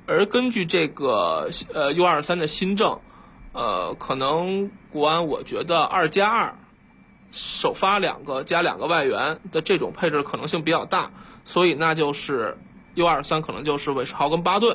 而根据这个U23的新政，可能国安我觉得2+2，首发2个加2个外援的这种配置可能性比较大，所以那就是 U23可能就是韦世豪跟巴顿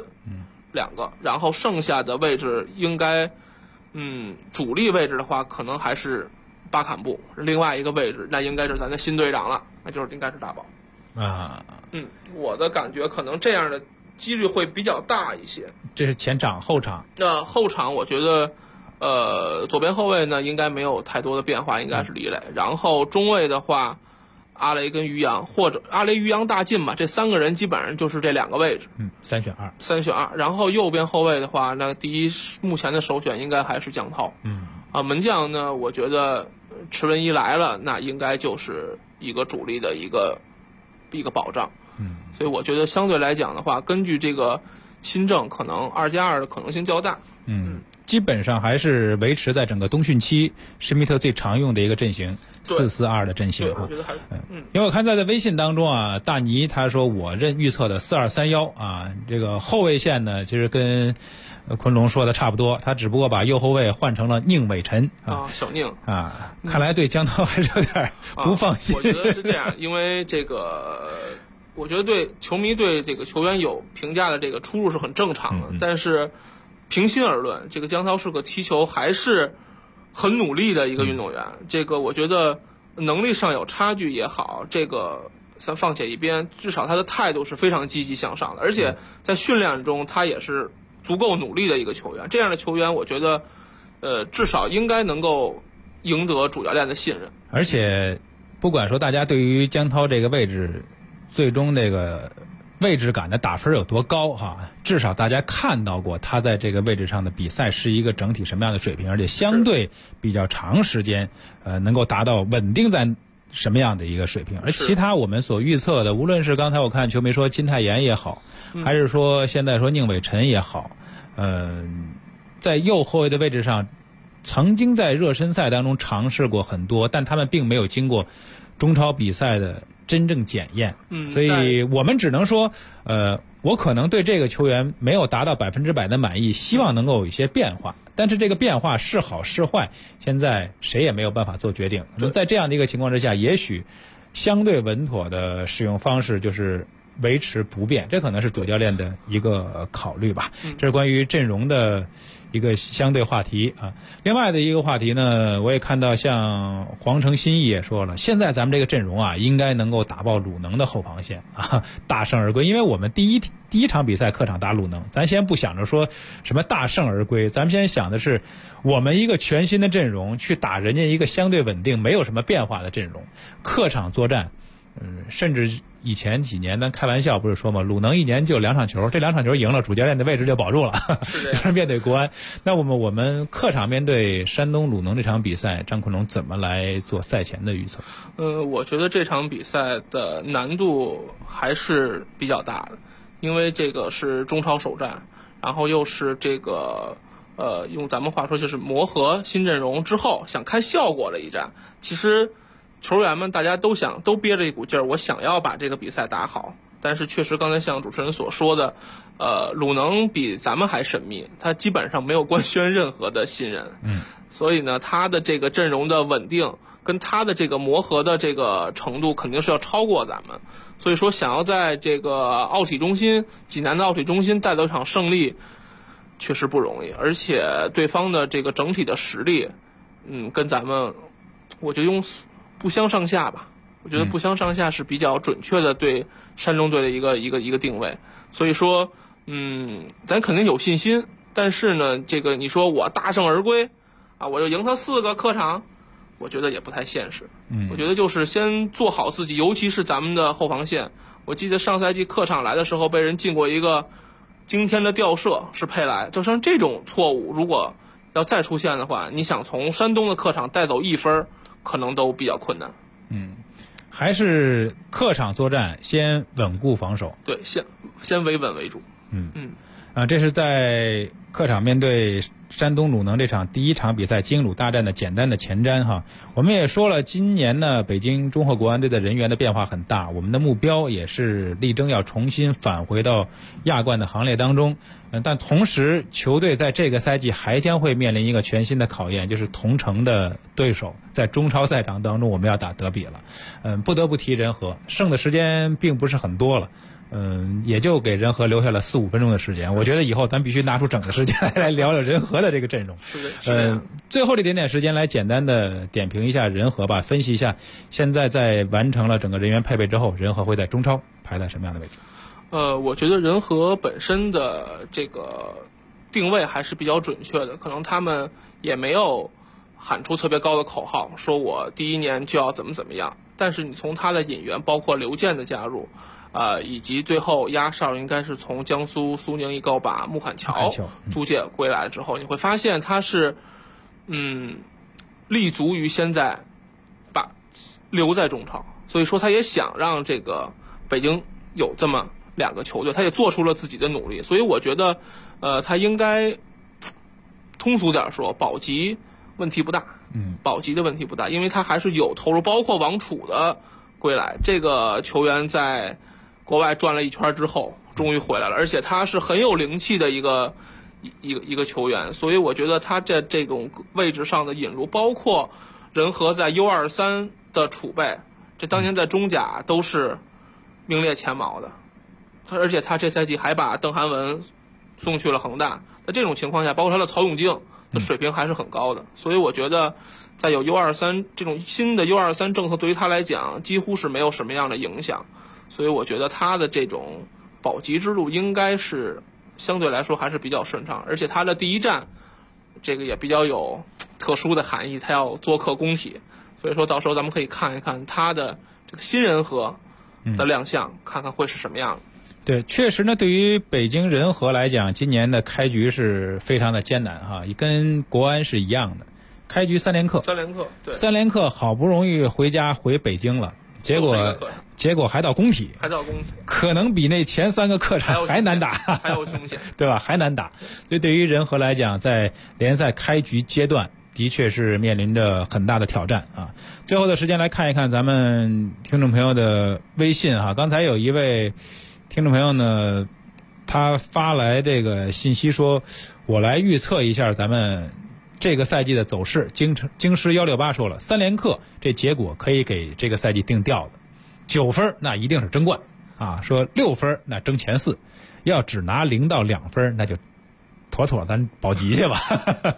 2个，然后剩下的位置应该主力位置的话可能还是巴坎布，另外一个位置那应该是咱的新队长了，那就是应该是大宝啊。 我的感觉可能这样的几率会比较大一些。 这是前场，后场后场我觉得左边后卫呢应该没有太多的变化，应该是李磊。然后中卫的话，阿雷跟于洋，或者阿雷、于洋、大进吧，这3个人基本上就是这2个位置。 3选2。 然后右边后卫的话，那目前的首选应该还是江涛。门将呢，我觉得池文一来了，那应该就是一个主力的一个保障。所以我觉得相对来讲的话，根据这个新政，可能2+2的可能性较大。 基本上还是维持在整个冬训期施密特最常用的一个阵型，4-4-2的阵型。 对，我觉得还是因为我看在微信当中啊，大尼他说我预测的4-2-3-1啊，这个后卫线呢其实跟昆龙说的差不多，他只不过把右后卫换成了宁伟晨小宁啊，看来对江涛还是有点不放心。 我觉得是这样，因为这个我觉得对球迷对这个球员有评价的这个出入是很正常的，但是平心而论，这个江涛是个踢球还是很努力的一个运动员。这个我觉得能力上有差距也好，这个咱放且一边，至少他的态度是非常积极向上的，而且在训练中他也是足够努力的一个球员。这样的球员，我觉得至少应该能够赢得主教练的信任。 而且不管说大家对于江涛这个位置最终这个位置感的打分有多高哈，至少大家看到过他在这个位置上的比赛是一个整体什么样的水平，而且相对比较长时间能够达到稳定在什么样的一个水平。而其他我们所预测的，无论是刚才我看球迷说金泰妍也好，还是说现在说宁伟晨也好，在右后卫的位置上曾经在热身赛当中尝试过很多，但他们并没有经过中超比赛的真正检验。所以我们只能说我可能对这个球员没有达到100%的满意，希望能够有一些变化，但是这个变化是好是坏，现在谁也没有办法做决定。那在这样的一个情况之下，也许相对稳妥的使用方式就是维持不变，这可能是主教练的一个考虑吧。这是关于阵容的一个相对话题啊。另外的一个话题呢，我也看到像黄成新也说了，现在咱们这个阵容啊，应该能够打爆鲁能的后防线啊，大胜而归。因为我们第一场比赛客场打鲁能，咱先不想着说什么大胜而归，咱们先想的是我们一个全新的阵容去打人家一个相对稳定没有什么变化的阵容，客场作战。甚至以前几年咱开玩笑不是说嘛，鲁能1年就2场球，这2场球赢了，主教练的位置就保住了。是面对国安，那我们客场面对山东鲁能这场比赛，张昆龙怎么来做赛前的预测？ 我觉得这场比赛的难度还是比较大的，因为这个是中超首战，然后又是这个用咱们话说就是磨合新阵容之后想看效果的一战。其实球员们大家都憋着一股劲儿，我想要把这个比赛打好，但是确实刚才像主持人所说的，鲁能比咱们还神秘，他基本上没有官宣任何的新人，所以呢，他的这个阵容的稳定跟他的这个磨合的这个程度肯定是要超过咱们，所以说想要在这个济南的奥体中心带走一场胜利，确实不容易，而且对方的这个整体的实力，跟咱们，我就用不相上下吧，我觉得不相上下是比较准确的对山东队的一个定位。所以说，咱肯定有信心，但是呢，这个你说我大胜而归啊，我就赢他4个客场，我觉得也不太现实。我觉得就是先做好自己，尤其是咱们的后防线。我记得上赛季客场来的时候被人进过一个惊天的吊射，是佩莱。就像这种错误，如果要再出现的话，你想从山东的客场带走1分，可能都比较困难。 还是客场作战，先稳固防守。 对，先维稳为主。 这是在客场面对山东鲁能这场第一场比赛京鲁大战的简单的前瞻哈。我们也说了，今年呢北京中赫国安队的人员的变化很大，我们的目标也是力争要重新返回到亚冠的行列当中。但同时球队在这个赛季还将会面临一个全新的考验，就是同城的对手，在中超赛场当中我们要打德比了。不得不提人和，剩的时间并不是很多了。也就给人和留下了4-5分钟的时间。我觉得以后咱必须拿出整个时间来聊聊人和的这个阵容。最后这点时间来简单的点评一下人和吧，分析一下现在在完成了整个人员配备之后，人和会在中超排在什么样的位置？ 我觉得人和本身的这个定位还是比较准确的，可能他们也没有喊出特别高的口号，说我第一年就要怎么样。但是你从他的引援，包括刘健的加入，以及最后压哨应该是从江苏苏宁易购把穆坎乔租借归来之后，你会发现他是立足于现在把留在中超，所以说他也想让这个北京有这么2个球队，他也做出了自己的努力，所以我觉得他应该通俗点说，保级问题不大，保级的问题不大，因为他还是有投入，包括王楚的归来，这个球员在国外转了一圈之后终于回来了，而且他是很有灵气的一个球员，所以我觉得他在这种位置上的引入，包括人和在 U23 的储备，这当年在中甲都是名列前茅的，而且他这赛季还把邓涵文送去了恒大，在这种情况下，包括他的曹永静的水平还是很高的，所以我觉得在有 U23 这种新的 U23 政策对于他来讲几乎是没有什么样的影响，所以我觉得他的这种保级之路应该是相对来说还是比较顺畅，而且他的第一站这个也比较有特殊的含义，他要做客工体，所以说到时候咱们可以看一看他的这个新人和的亮相，看看会是什么样的。 对，确实呢，对于北京人和来讲，今年的开局是非常的艰难哈，跟国安是一样的，开局3连客， 对 ，3连客好不容易回北京了，结果还到工体，可能比那前3个客场还难打， 还有凶险， 对吧？还难打。所以对于人和来讲，在联赛开局阶段，的确是面临着很大的挑战啊。最后的时间来看一看咱们听众朋友的微信哈，刚才有一位听众朋友呢，他发来这个信息说，我来预测一下咱们这个赛季的走势。京师168说了，3连客这结果可以给这个赛季定调的，9分那一定是争冠啊，说6分那争前4，要只拿0到2分那就妥妥咱保级去吧。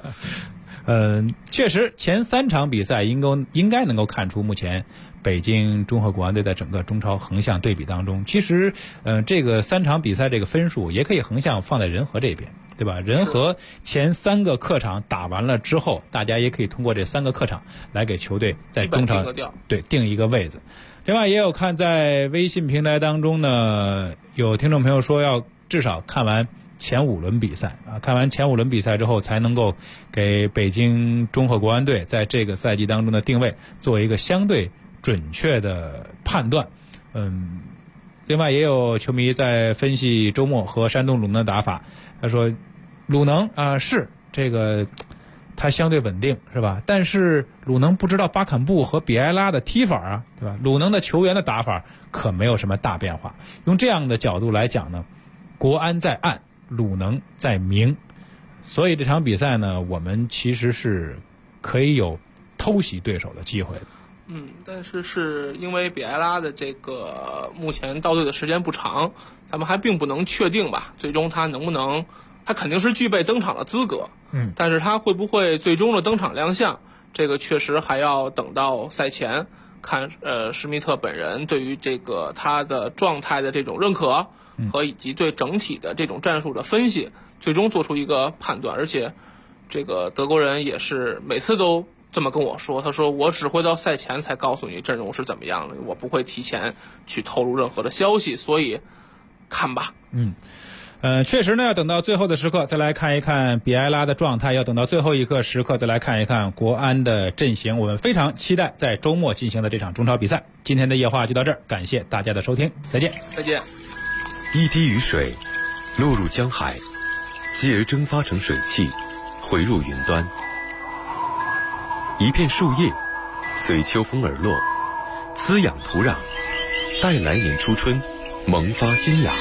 确实前3场比赛应该能够看出，目前北京中赫国安队在整个中超横向对比当中，其实这个3场比赛这个分数也可以横向放在人和这边，对吧？人和前3个客场打完了之后，大家也可以通过这3个客场来给球队在中超定一个位子。另外也有看在微信平台当中呢，有听众朋友说要至少看完前5轮比赛啊，看完前5轮比赛之后，才能够给北京中赫国安队在这个赛季当中的定位做一个相对准确的判断。另外也有球迷在分析周末和山东鲁能的打法，他说鲁能是这个他相对稳定是吧？但是鲁能不知道巴坎布和比埃拉的踢法啊，对吧？鲁能的球员的打法可没有什么大变化。用这样的角度来讲呢，国安在暗，鲁能在明，所以这场比赛呢，我们其实是可以有偷袭对手的机会的。 但是因为比埃拉的这个目前到队的时间不长，咱们还并不能确定吧，最终他能不能，他肯定是具备登场的资格，但是他会不会最终的登场亮相，这个确实还要等到赛前看施密特本人对于这个他的状态的这种认可和以及对整体的这种战术的分析，最终做出一个判断。而且这个德国人也是每次都这么跟我说，他说我只会到赛前才告诉你阵容是怎么样的，我不会提前去透露任何的消息，所以看吧。 确实呢，要等到最后的时刻再来看一看比埃拉的状态，要等到最后一个时刻再来看一看国安的阵型。我们非常期待在周末进行的这场中超比赛。今天的夜话就到这儿，感谢大家的收听，再见。 再见。 一滴雨水落入江海， 继而蒸发成水汽，回入云端。一片树叶随秋风而落，滋养土壤，待来年初春萌发新芽。